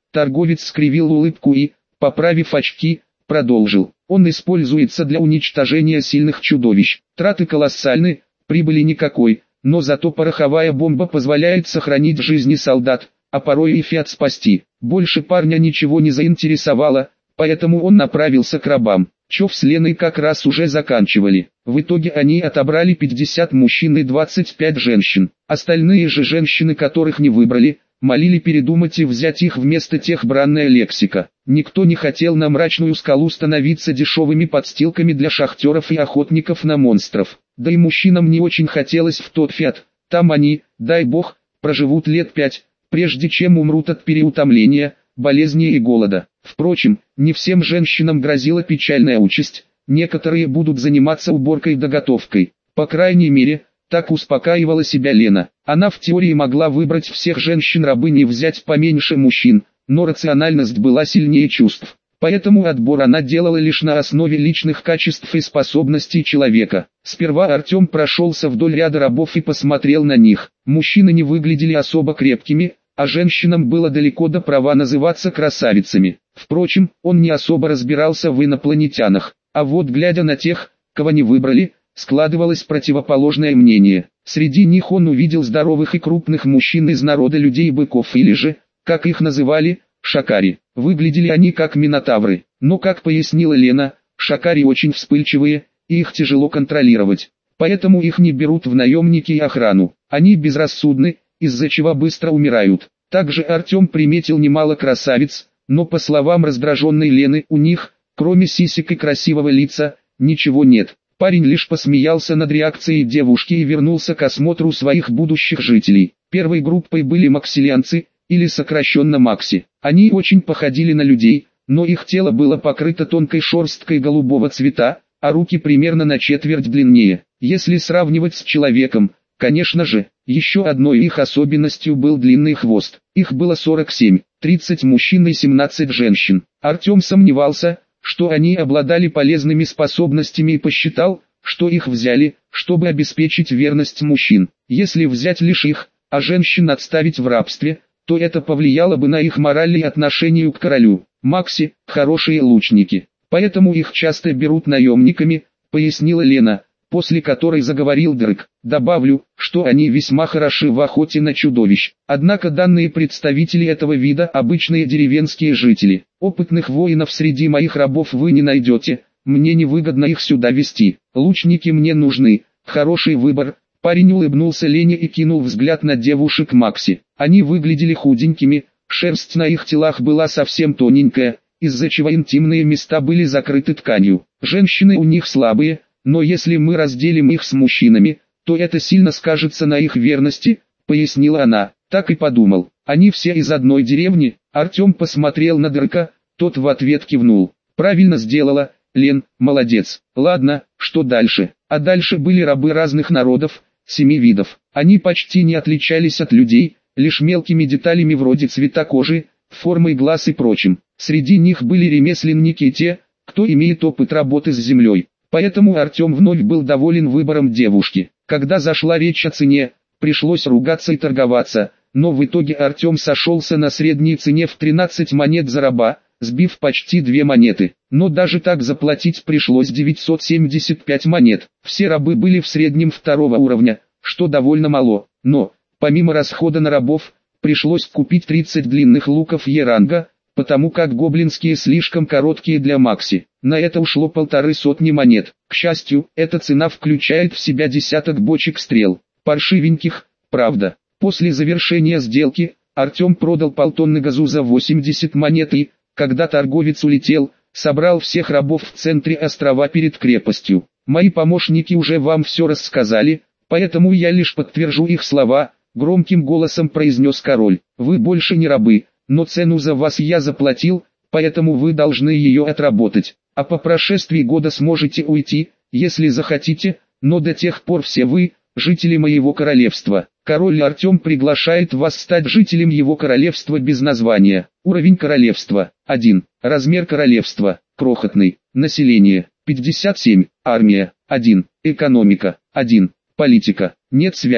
Торговец скривил улыбку и, поправив очки, продолжил. Он используется для уничтожения сильных чудовищ. Траты колоссальны, прибыли никакой, но зато пороховая бомба позволяет сохранить жизни солдат, а порой и Фиат спасти. Больше парня ничего не заинтересовало, поэтому он направился к рабам. Чов с Леной как раз уже заканчивали. В итоге они отобрали 50 мужчин и 25 женщин. Остальные же женщины, которых не выбрали, молили передумать и взять их вместо тех бранная лексика. Никто не хотел на мрачную скалу становиться дешевыми подстилками для шахтеров и охотников на монстров. Да и мужчинам не очень хотелось в тот Фиат. Там они, дай бог, проживут лет 5, прежде чем умрут от переутомления, болезни и голода. Впрочем, не всем женщинам грозила печальная участь, некоторые будут заниматься уборкой да готовкой. По крайней мере, так успокаивала себя Лена. Она в теории могла выбрать всех женщин-рабынь и взять поменьше мужчин, но рациональность была сильнее чувств. Поэтому отбор она делала лишь на основе личных качеств и способностей человека. Сперва Артем прошелся вдоль ряда рабов и посмотрел на них. Мужчины не выглядели особо крепкими, а женщинам было далеко до права называться красавицами. Впрочем, он не особо разбирался в инопланетянах. А вот глядя на тех, кого не выбрали, складывалось противоположное мнение. Среди них он увидел здоровых и крупных мужчин из народа людей-быков или же, как их называли, шакари. Выглядели они как минотавры, но, как пояснила Лена, шакари очень вспыльчивые, и их тяжело контролировать. Поэтому их не берут в наемники и охрану. Они безрассудны, из-за чего быстро умирают. Также Артем приметил немало красавиц, но по словам раздраженной Лены, у них, кроме сисек и красивого лица, ничего нет. Парень лишь посмеялся над реакцией девушки и вернулся к осмотру своих будущих жителей. Первой группой были максилианцы, или сокращенно макси. Они очень походили на людей, но их тело было покрыто тонкой шерсткой голубого цвета, а руки примерно на четверть длиннее. Если сравнивать с человеком, конечно же, еще одной их особенностью был длинный хвост. Их было 47, 30 мужчин и 17 женщин. Артем сомневался, что они обладали полезными способностями и посчитал, что их взяли, чтобы обеспечить верность мужчин. Если взять лишь их, а женщин отставить в рабстве, то это повлияло бы на их мораль и отношение к королю. Макси – хорошие лучники, поэтому их часто берут наемниками, пояснила Лена, после которой заговорил Дрек. Добавлю, что они весьма хороши в охоте на чудовищ. Однако данные представители этого вида – обычные деревенские жители. Опытных воинов среди моих рабов вы не найдете, мне невыгодно их сюда вести. Лучники мне нужны, хороший выбор. Парень улыбнулся Лене и кинул взгляд на девушек Макси. Они выглядели худенькими, шерсть на их телах была совсем тоненькая, из-за чего интимные места были закрыты тканью. Женщины у них слабые, но если мы разделим их с мужчинами, то это сильно скажется на их верности, пояснила она. Так и подумал. Они все из одной деревни. Артем посмотрел на Дрека, тот в ответ кивнул. Правильно сделала, Лен, молодец. Ладно, что дальше? А дальше были рабы разных народов, 7 видов. Они почти не отличались от людей, лишь мелкими деталями вроде цвета кожи, формы глаз и прочим. Среди них были ремесленники и те, кто имеет опыт работы с землей. Поэтому Артем вновь был доволен выбором девушки. Когда зашла речь о цене, пришлось ругаться и торговаться, но в итоге Артем сошелся на средней цене в 13 монет за раба, сбив почти 2 монеты. Но даже так заплатить пришлось 975 монет. Все рабы были в среднем 2-го уровня, что довольно мало. Но, помимо расхода на рабов, пришлось купить 30 длинных луков Е-ранга, потому как гоблинские слишком короткие для Макси. На это ушло 150 монет. К счастью, эта цена включает в себя десяток бочек стрел. Паршивеньких, правда. После завершения сделки, Артем продал полтонны газу за 80 монет и, когда торговец улетел, собрал всех рабов в центре острова перед крепостью. Мои помощники уже вам все рассказали, поэтому я лишь подтвержу их слова, громким голосом произнес король. Вы больше не рабы, но цену за вас я заплатил, поэтому вы должны ее отработать. А по прошествии года сможете уйти, если захотите, но до тех пор все вы, жители моего королевства. Король Артем приглашает вас стать жителем его королевства без названия. Уровень королевства 1. Размер королевства крохотный. Население 57. Армия 1. Экономика 1. Политика. Нет связей.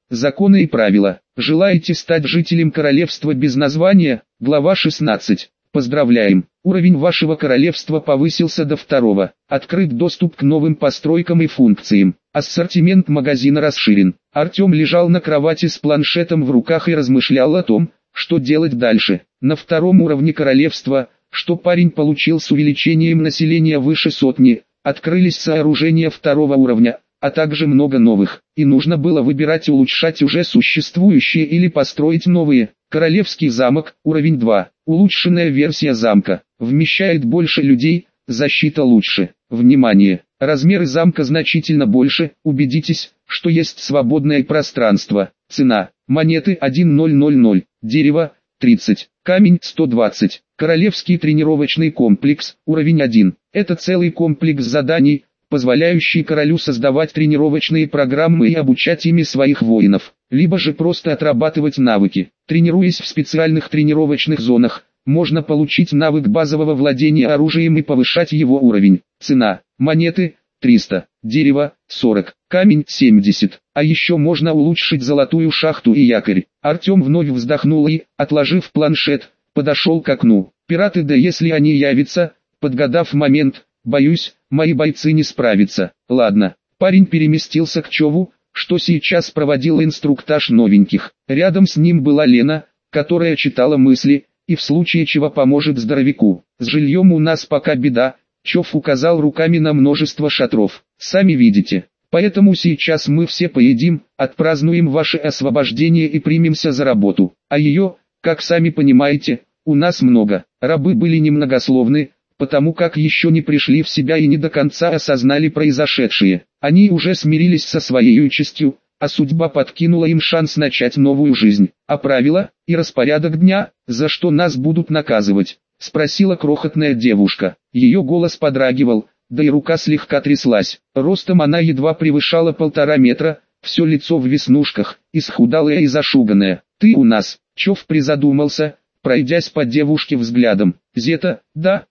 Законы и правила. Желаете стать жителем королевства без названия? Глава 16. Поздравляем! Уровень вашего королевства повысился до 2. Открыт доступ к новым постройкам и функциям. Ассортимент магазина расширен. Артем лежал на кровати с планшетом в руках и размышлял о том, что делать дальше. На 2 уровне королевства, что парень получил с увеличением населения выше 100, открылись сооружения 2 уровня, а также много новых, и нужно было выбирать, улучшать уже существующие или построить новые. Королевский замок, уровень 2, улучшенная версия замка, вмещает больше людей, защита лучше. Внимание! Размеры замка значительно больше, убедитесь, что есть свободное пространство. Цена: монеты 1000, дерево 30, камень 120. Королевский тренировочный комплекс, уровень 1. Это целый комплекс заданий, позволяющий королю создавать тренировочные программы и обучать ими своих воинов, либо же просто отрабатывать навыки. Тренируясь в специальных тренировочных зонах, можно получить навык базового владения оружием и повышать его уровень. Цена: монеты 300, дерево 40, камень 70. А еще можно улучшить золотую шахту и якорь. Артем вновь вздохнул и, отложив планшет, подошел к окну. Пираты, да если они явятся, подгадав момент, боюсь, мои бойцы не справятся. Ладно. Парень переместился к Чову, что сейчас проводил инструктаж новеньких. Рядом с ним была Лена, которая читала мысли, и в случае чего поможет здоровяку. С жильем у нас пока беда. Чов указал руками на множество шатров. Сами видите. Поэтому сейчас мы все поедим, отпразднуем ваше освобождение и примемся за работу. А ее, как сами понимаете, у нас много. Рабы были немногословны, потому как еще не пришли в себя и не до конца осознали произошедшее. Они уже смирились со своей участью, а судьба подкинула им шанс начать новую жизнь. А правила и распорядок дня, за что нас будут наказывать? Спросила крохотная девушка. Ее голос подрагивал, да и рука слегка тряслась. Ростом она едва превышала 1,5 метра, все лицо в веснушках, исхудалое и зашуганное. Ты у нас, Чов призадумался, пройдясь по девушке взглядом. Зета, да,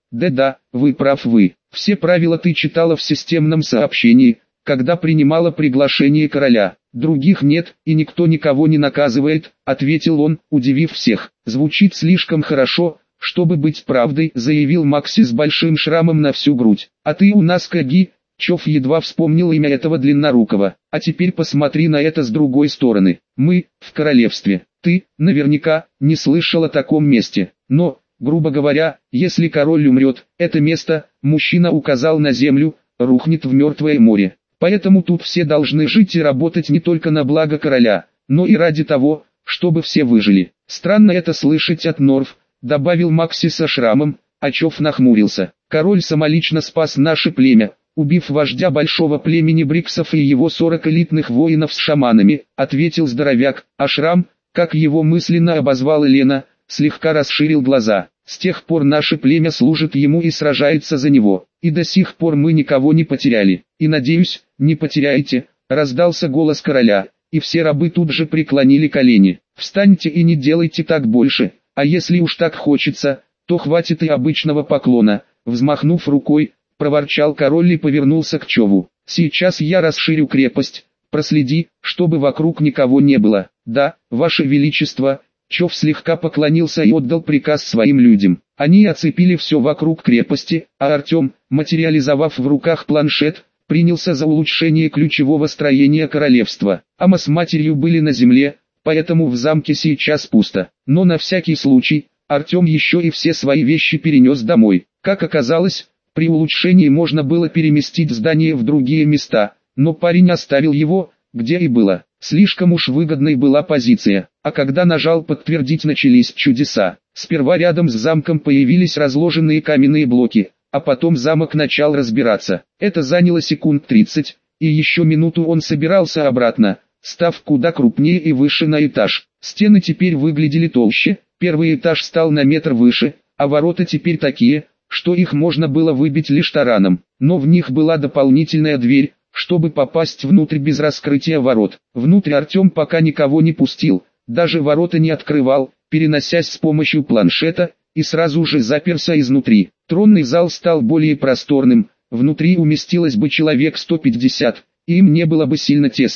вы прав вы. Все правила ты читала в системном сообщении, когда принимала приглашение короля. Других нет, и никто никого не наказывает, ответил он, удивив всех. Звучит слишком хорошо, чтобы быть правдой, заявил Макси с большим шрамом на всю грудь. А ты у нас Каги? Чов едва вспомнил имя этого длиннорукого. А теперь посмотри на это с другой стороны. Мы, в королевстве. Ты, наверняка, не слышал о таком месте. Но, грубо говоря, если король умрет, это место, мужчина указал на землю, рухнет в мертвое море. Поэтому тут все должны жить и работать не только на благо короля, но и ради того, чтобы все выжили. Странно это слышать от Норф, добавил Макси со шрамом, а Чов нахмурился. Король самолично спас наше племя, убив вождя большого племени Бриксов и его 40 элитных воинов с шаманами, ответил здоровяк, а шрам, как его мысленно обозвала Лена, слегка расширил глаза. С тех пор наше племя служит ему и сражается за него, и до сих пор мы никого не потеряли. И надеюсь, не потеряете, раздался голос короля, и все рабы тут же преклонили колени. Встаньте и не делайте так больше, а если уж так хочется, то хватит и обычного поклона. Взмахнув рукой, проворчал король и повернулся к Чову. Сейчас я расширю крепость, проследи, чтобы вокруг никого не было. Да, ваше величество. Чов слегка поклонился и отдал приказ своим людям. Они оцепили все вокруг крепости, а Артем, материализовав в руках планшет, принялся за улучшение ключевого строения королевства. Ама с матерью были на земле, поэтому в замке сейчас пусто. Но на всякий случай, Артем еще и все свои вещи перенес домой. Как оказалось, при улучшении можно было переместить здание в другие места, но парень оставил его, где и было. Слишком уж выгодной была позиция, а когда нажал подтвердить, начались чудеса. Сперва рядом с замком появились разложенные каменные блоки, а потом замок начал разбираться. Это заняло секунд 30, и еще минуту он собирался обратно, став куда крупнее и выше на этаж. Стены теперь выглядели толще, первый этаж стал на метр выше, а ворота теперь такие, что их можно было выбить лишь тараном, но в них была дополнительная дверь, чтобы попасть внутрь без раскрытия ворот. Внутрь Артем пока никого не пустил, даже ворота не открывал, переносясь с помощью планшета, и сразу же заперся изнутри. Тронный зал стал более просторным, внутри уместилось бы человек 150, и им не было бы сильно тесно.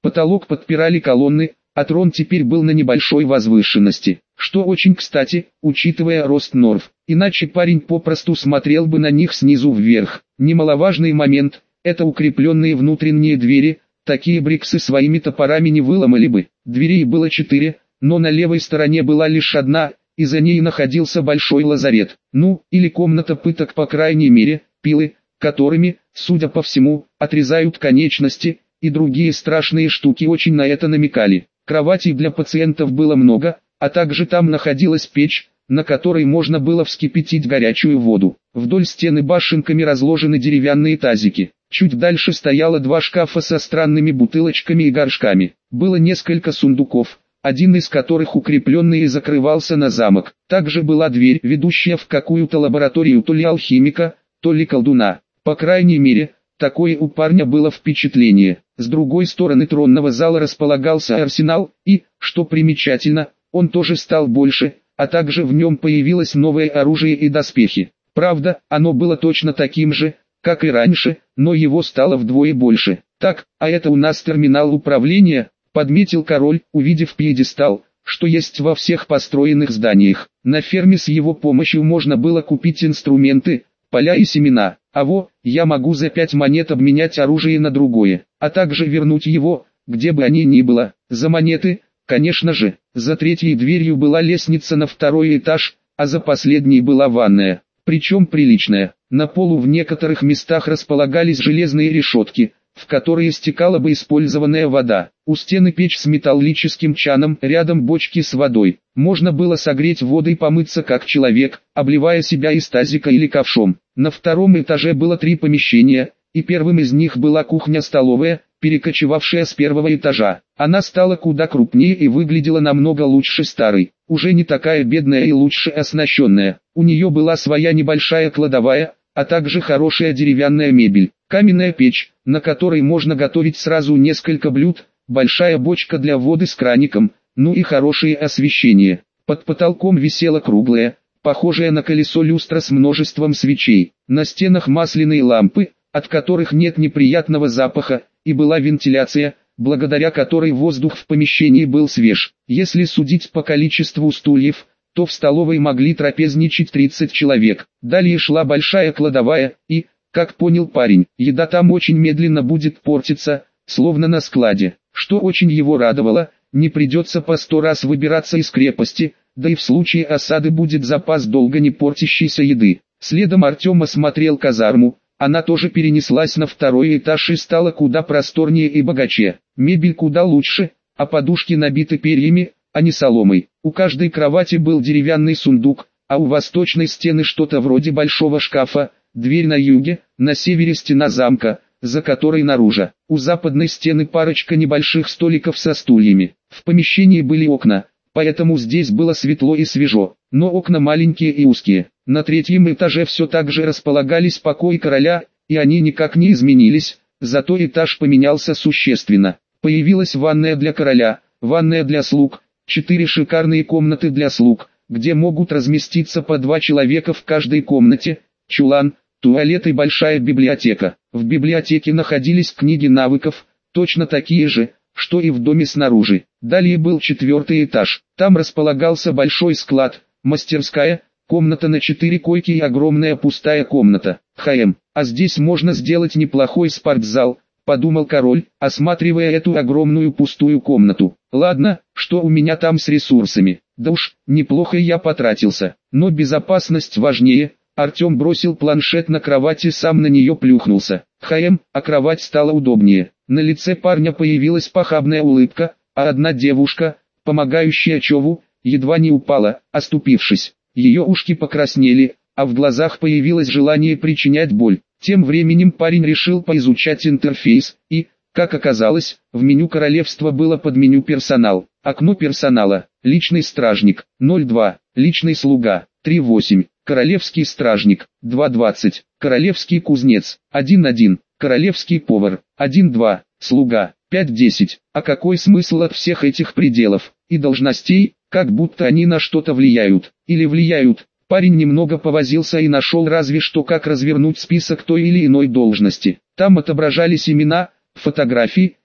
Потолок подпирали колонны, а трон теперь был на небольшой возвышенности, что очень кстати, учитывая рост Норв, иначе парень попросту смотрел бы на них снизу вверх. Немаловажный момент – это укрепленные внутренние двери, такие бриксы своими топорами не выломали бы. Дверей было 4, но на левой стороне была лишь одна, и за ней находился большой лазарет, или комната пыток по крайней мере, пилы, которыми, судя по всему, отрезают конечности, и другие страшные штуки очень на это намекали. Кроватей для пациентов было много, а также там находилась печь, на которой можно было вскипятить горячую воду. Вдоль стены башенками разложены деревянные тазики. Чуть дальше стояло 2 шкафа со странными бутылочками и горшками. Было несколько сундуков, один из которых укрепленный и закрывался на замок. Также была дверь, ведущая в какую-то лабораторию то ли алхимика, то ли колдуна. По крайней мере, такое у парня было впечатление. С другой стороны тронного зала располагался арсенал, и, что примечательно, он тоже стал больше, а также в нем появилось новое оружие и доспехи. Правда, оно было точно таким же, как и раньше, но его стало вдвое больше. Так, а это у нас терминал управления, подметил король, увидев пьедестал, что есть во всех построенных зданиях. На ферме с его помощью можно было купить инструменты, поля и семена. Я могу за 5 монет обменять оружие на другое, а также вернуть его, где бы они ни было. За монеты, конечно же. За 3-й дверью была лестница на 2-й этаж, а за последней была ванная, причем приличная. На полу в некоторых местах располагались железные решетки, в которые стекала бы использованная вода. У стены печь с металлическим чаном, рядом бочки с водой. Можно было согреть воду и помыться как человек, обливая себя из тазика или ковшом. На 2-м этаже было 3 помещения, и первым из них была кухня-столовая, перекочевавшая с 1-го этажа. Она стала куда крупнее и выглядела намного лучше старой, уже не такая бедная и лучше оснащенная. У нее была своя небольшая кладовая, а также хорошая деревянная мебель, каменная печь, на которой можно готовить сразу несколько блюд, большая бочка для воды с краником, и хорошее освещение. Под потолком висела круглая, похожая на колесо люстра с множеством свечей. На стенах масляные лампы, от которых нет неприятного запаха, и была вентиляция, благодаря которой воздух в помещении был свеж. Если судить по количеству стульев, то в столовой могли трапезничать 30 человек. Далее шла большая кладовая, и, как понял парень, еда там очень медленно будет портиться, словно на складе. Что очень его радовало, не придется по 100 раз выбираться из крепости, да и в случае осады будет запас долго не портящейся еды. Следом Артем осмотрел казарму, она тоже перенеслась на 2-й этаж и стала куда просторнее и богаче. Мебель куда лучше, а подушки набиты перьями, а не соломой. У каждой кровати был деревянный сундук, а у восточной стены что-то вроде большого шкафа, дверь на юге, на севере стена замка, за которой наружу. У западной стены парочка небольших столиков со стульями. В помещении были окна, поэтому здесь было светло и свежо, но окна маленькие и узкие. На 3-м этаже все так же располагались покои короля, и они никак не изменились, зато этаж поменялся существенно. Появилась ванная для короля, ванная для слуг, 4 шикарные комнаты для слуг, где могут разместиться по 2 человека в каждой комнате, чулан, туалет и большая библиотека. В библиотеке находились книги навыков, точно такие же, что и в доме снаружи. Далее был 4-й этаж. Там располагался большой склад, мастерская, комната на 4 койки и огромная пустая комната. А здесь можно сделать неплохой спортзал, подумал король, осматривая эту огромную пустую комнату. Ладно, что у меня там с ресурсами? Да уж, неплохо я потратился. Но безопасность важнее. Артем бросил планшет на кровать и сам на нее плюхнулся. А кровать стала удобнее. На лице парня появилась похабная улыбка, а одна девушка, помогающая Чову, едва не упала, оступившись. Ее ушки покраснели, а в глазах появилось желание причинять боль. Тем временем парень решил поизучать интерфейс, и, как оказалось, в меню королевства было подменю персонал. Окно персонала, личный стражник, 02, личный слуга, 38, королевский стражник, 2.20, королевский кузнец, 1.1, королевский повар, 1.2, слуга, 5.10. А какой смысл от всех этих пределов и должностей, как будто они на что-то влияют, или влияют? Парень немного повозился и нашел разве что как развернуть список той или иной должности. Там отображались имена, фотографии,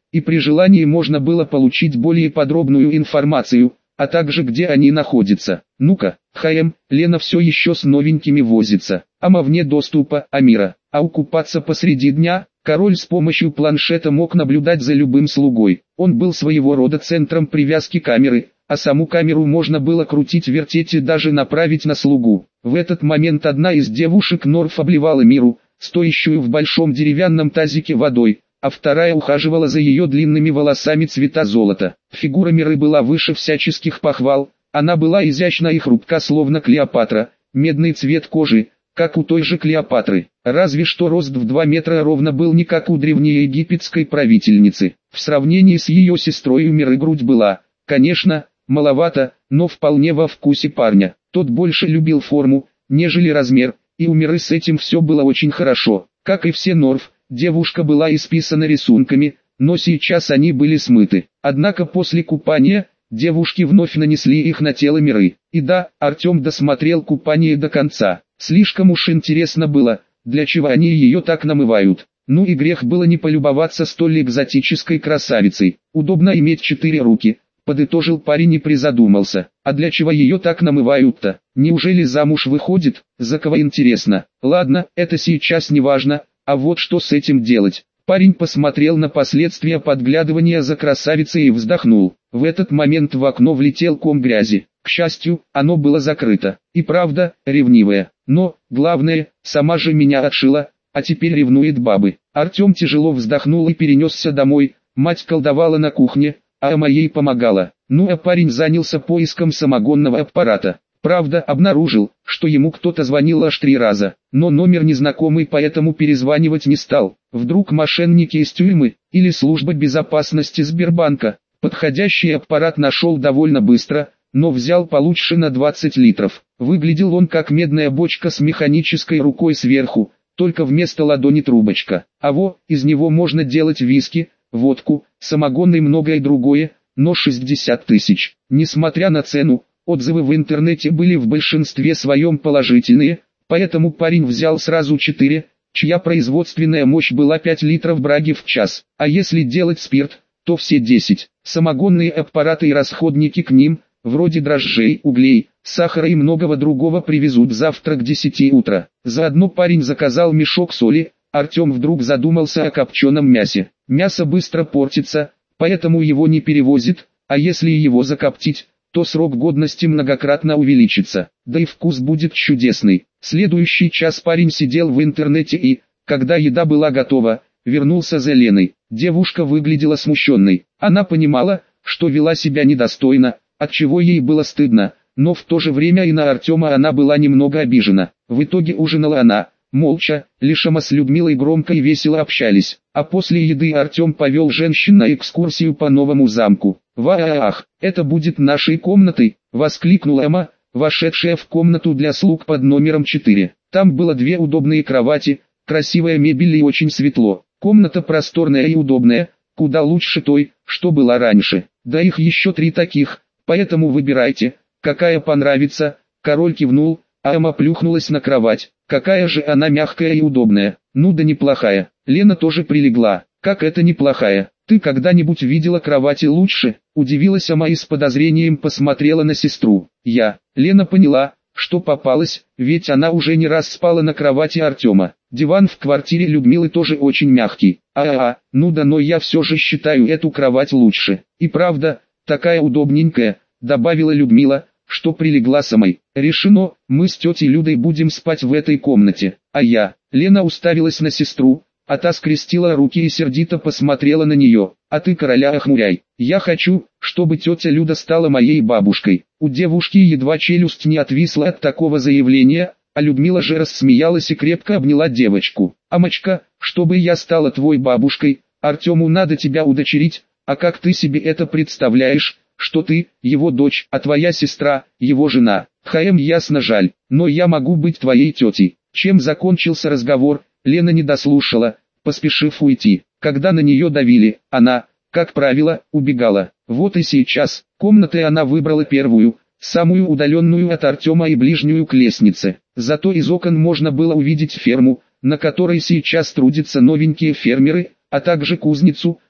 и при желании можно было получить более подробную информацию, а также где они находятся. Ну-ка, Лена все еще с новенькими возится, ама вне доступа, Амира, а укупаться посреди дня? Король с помощью планшета мог наблюдать за любым слугой. Он был своего рода центром привязки камеры, а саму камеру можно было крутить, вертеть и даже направить на слугу. В этот момент одна из девушек Норф обливала Миру, стоящую в большом деревянном тазике, водой, а вторая ухаживала за ее длинными волосами цвета золота. Фигура Миры была выше всяческих похвал, она была изящна и хрупка, словно Клеопатра, медный цвет кожи, как у той же Клеопатры, разве что рост в 2 метра ровно был не как у древнеегипетской правительницы. В сравнении с ее сестрой у Миры грудь была, конечно, маловато, но вполне во вкусе парня. Тот больше любил форму, нежели размер, и у Миры с этим все было очень хорошо. Как и все Норф, девушка была исписана рисунками, но сейчас они были смыты. Однако после купания, девушки вновь нанесли их на тело Миры. И да, Артем досмотрел купание до конца. Слишком уж интересно было, для чего они ее так намывают. Ну и грех было не полюбоваться столь экзотической красавицей. Удобно иметь 4 руки, подытожил парень и призадумался. А для чего ее так намывают-то? Неужели замуж выходит? За кого, интересно? Ладно, это сейчас не важно, а вот что с этим делать? Парень посмотрел на последствия подглядывания за красавицей и вздохнул. В этот момент в окно влетел ком грязи. К счастью, оно было закрыто. И правда, ревнивая. Но, главное, сама же меня отшила, а теперь ревнует бабы. Артем тяжело вздохнул и перенесся домой. Мать колдовала на кухне, а моей помогала. Ну а парень занялся поиском самогонного аппарата. Правда, обнаружил, что ему кто-то звонил аж 3 раза, но номер незнакомый, поэтому перезванивать не стал. Вдруг мошенники из тюрьмы, или служба безопасности Сбербанка. Подходящий аппарат нашел довольно быстро, но взял получше на 20 литров. Выглядел он как медная бочка с механической рукой сверху, только вместо ладони трубочка. Из него можно делать виски, водку, самогон и многое другое, но 60 тысяч. Несмотря на цену, отзывы в интернете были в большинстве своем положительные, поэтому парень взял сразу 4, чья производственная мощь была 5 литров браги в час. А если делать спирт, то все 10. Самогонные аппараты и расходники к ним, вроде дрожжей, углей, сахара и многого другого, привезут завтра к 10 утра. Заодно парень заказал мешок соли. Артем вдруг задумался о копченом мясе. Мясо быстро портится, поэтому его не перевозят, а если его закоптить, то срок годности многократно увеличится, да и вкус будет чудесный. Следующий час парень сидел в интернете и, когда еда была готова, вернулся за Леной. Девушка выглядела смущенной. Она понимала, что вела себя недостойно, отчего ей было стыдно, но в то же время и на Артема она была немного обижена. В итоге ужинала она молча, лишь Ама с Людмилой громко и весело общались, а после еды Артем повел женщин на экскурсию по новому замку. «Ах, это будет нашей комнатой!» — воскликнула Ама, вошедшая в комнату для слуг под номером 4. Там было 2 удобные кровати, красивая мебель и очень светло. Комната просторная и удобная, куда лучше той, что была раньше. Да их еще 3 таких, поэтому выбирайте, какая понравится. Король кивнул, а Ама плюхнулась на кровать. Какая же она мягкая и удобная. Ну да неплохая. Лена тоже прилегла. Как это неплохая? Ты когда-нибудь видела кровати лучше? Удивилась Ама и с подозрением посмотрела на сестру. Лена поняла, что попалась, ведь она уже не раз спала на кровати Артема. Диван в квартире Людмилы тоже очень мягкий. Ну да, но я все же считаю эту кровать лучше. И правда, такая удобненькая, добавила Людмила, что прилегла самой. Решено, мы с тетей Людой будем спать в этой комнате. Лена уставилась на сестру, а та скрестила руки и сердито посмотрела на нее. А ты, короля, охмуряй. Я хочу, чтобы тетя Люда стала моей бабушкой. У девушки едва челюсть не отвисла от такого заявления, а Людмила же рассмеялась и крепко обняла девочку. Амочка, чтобы я стала твой бабушкой, Артему надо тебя удочерить, а как ты себе это представляешь, что ты, его дочь, а твоя сестра, его жена? Ясно, жаль, но я могу быть твоей тетей. Чем закончился разговор, Лена не дослушала, поспешив уйти. Когда на нее давили, она, как правило, убегала. Вот и сейчас, комнатой она выбрала первую, самую удаленную от Артема и ближнюю к лестнице. Зато из окон можно было увидеть ферму, на которой сейчас трудятся новенькие фермеры, а также кузницу,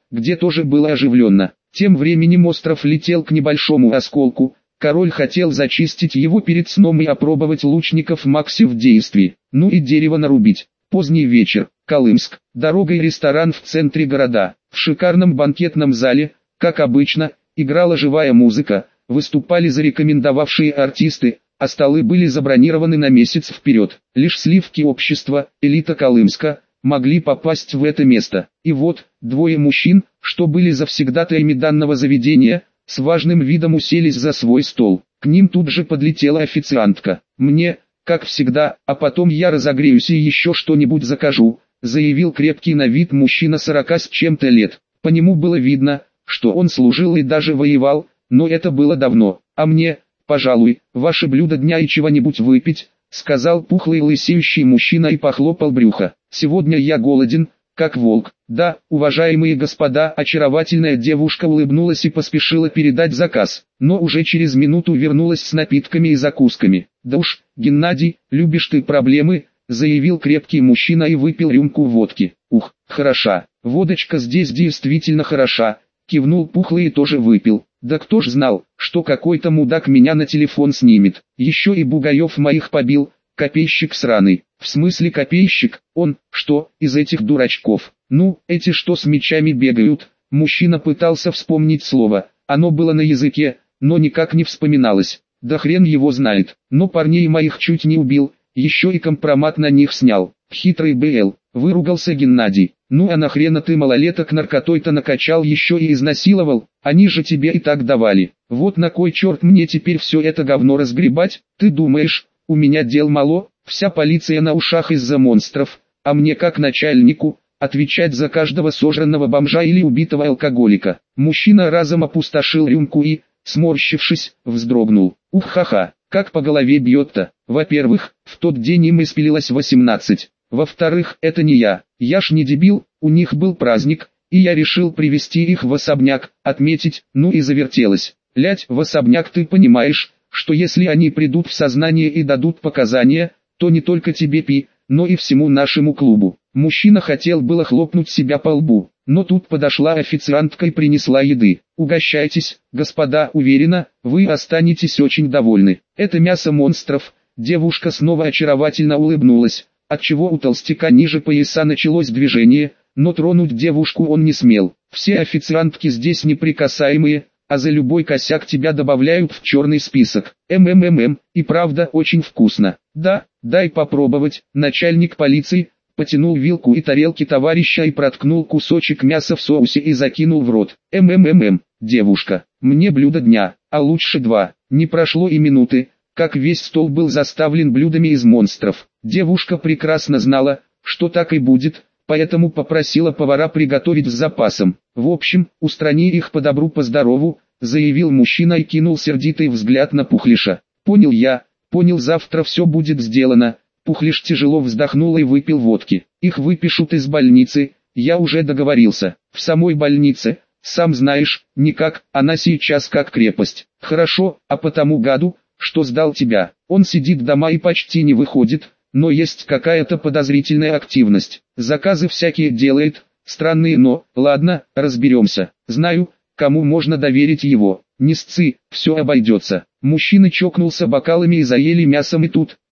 где тоже было оживленно. Тем временем остров летел к небольшому осколку. Король хотел зачистить его перед сном и опробовать лучников Макси в действии. Ну и дерево нарубить. Поздний вечер. Колымск. Дорога и ресторан в центре города. В шикарном банкетном зале, как обычно, играла живая музыка, выступали зарекомендовавшие артисты, а столы были забронированы на месяц вперед. Лишь сливки общества, элита Колымска, могли попасть в это место. И вот, двое мужчин, что были завсегдатаями данного заведения, с важным видом уселись за свой стол. К ним тут же подлетела официантка. «Мне, как всегда, а потом я разогреюсь и еще что-нибудь закажу», заявил крепкий на вид мужчина 40 с чем-то лет. По нему было видно, что он служил и даже воевал, но это было давно. «А мне, пожалуй, ваше блюдо дня и чего-нибудь выпить», сказал пухлый лысеющий мужчина и похлопал брюхо. «Сегодня я голоден, как волк». «Да, уважаемые господа», очаровательная девушка улыбнулась и поспешила передать заказ, но уже через минуту вернулась с напитками и закусками. «Да уж, Геннадий, любишь ты проблемы», заявил крепкий мужчина и выпил рюмку водки. «Ух, хороша, водочка здесь действительно хороша», кивнул пухлый и тоже выпил. «Да кто ж знал, что какой-то мудак меня на телефон снимет, еще и Бугаев моих побил, копейщик сраный». «В смысле копейщик? Он, что, из этих дурачков?» «Ну, эти что с мечами бегают?» Мужчина пытался вспомнить слово, оно было на языке, но никак не вспоминалось. «Да хрен его знает, но парней моих чуть не убил, еще и компромат на них снял». «Хитрый БЛ», выругался Геннадий. «Ну а нахрена ты малолеток наркотой-то накачал, еще и изнасиловал? Они же тебе и так давали. Вот на кой черт мне теперь все это говно разгребать? Ты думаешь, у меня дел мало? Вся полиция на ушах из-за монстров, а мне как начальнику отвечать за каждого сожранного бомжа или убитого алкоголика». Мужчина разом опустошил рюмку и, сморщившись, вздрогнул. «Ух-ха-ха, как по голове бьет-то. Во-первых, в тот день им исполнилось 18. Во-вторых, это не я ж не дебил, у них был праздник, и я решил привести их в особняк, отметить, ну и завертелось. Лять, в особняк ты понимаешь, что если они придут в сознание и дадут показания, то не только тебе но и всему нашему клубу». Мужчина хотел было хлопнуть себя по лбу, но тут подошла официантка и принесла еды. «Угощайтесь, господа, уверена, вы останетесь очень довольны. Это мясо монстров». Девушка снова очаровательно улыбнулась, отчего у толстяка ниже пояса началось движение, но тронуть девушку он не смел. «Все официантки здесь неприкасаемые, а за любой косяк тебя добавляют в черный список. И правда очень вкусно». «Да, дай попробовать». Начальник полиции потянул вилку и тарелки товарища и проткнул кусочек мяса в соусе и закинул в рот. «Девушка, мне блюдо дня, а лучше два». Не прошло и минуты, как весь стол был заставлен блюдами из монстров. Девушка прекрасно знала, что так и будет, поэтому попросила повара приготовить с запасом. «В общем, устрани их по добру по здорову», заявил мужчина и кинул сердитый взгляд на Пухлиша. «Понял я, понял, завтра все будет сделано». Пухлиш тяжело вздохнул и выпил водки. «Их выпишут из больницы, я уже договорился. В самой больнице, сам знаешь, никак, она сейчас как крепость». «Хорошо, а потому гаду, что сдал тебя, он сидит дома и почти не выходит, но есть какая-то подозрительная активность. Заказы всякие делает, странные, но, ладно, разберемся. Знаю, кому можно доверить его. Не сцы, все обойдется». Мужчина чокнулся бокалами и заели мясом, и тут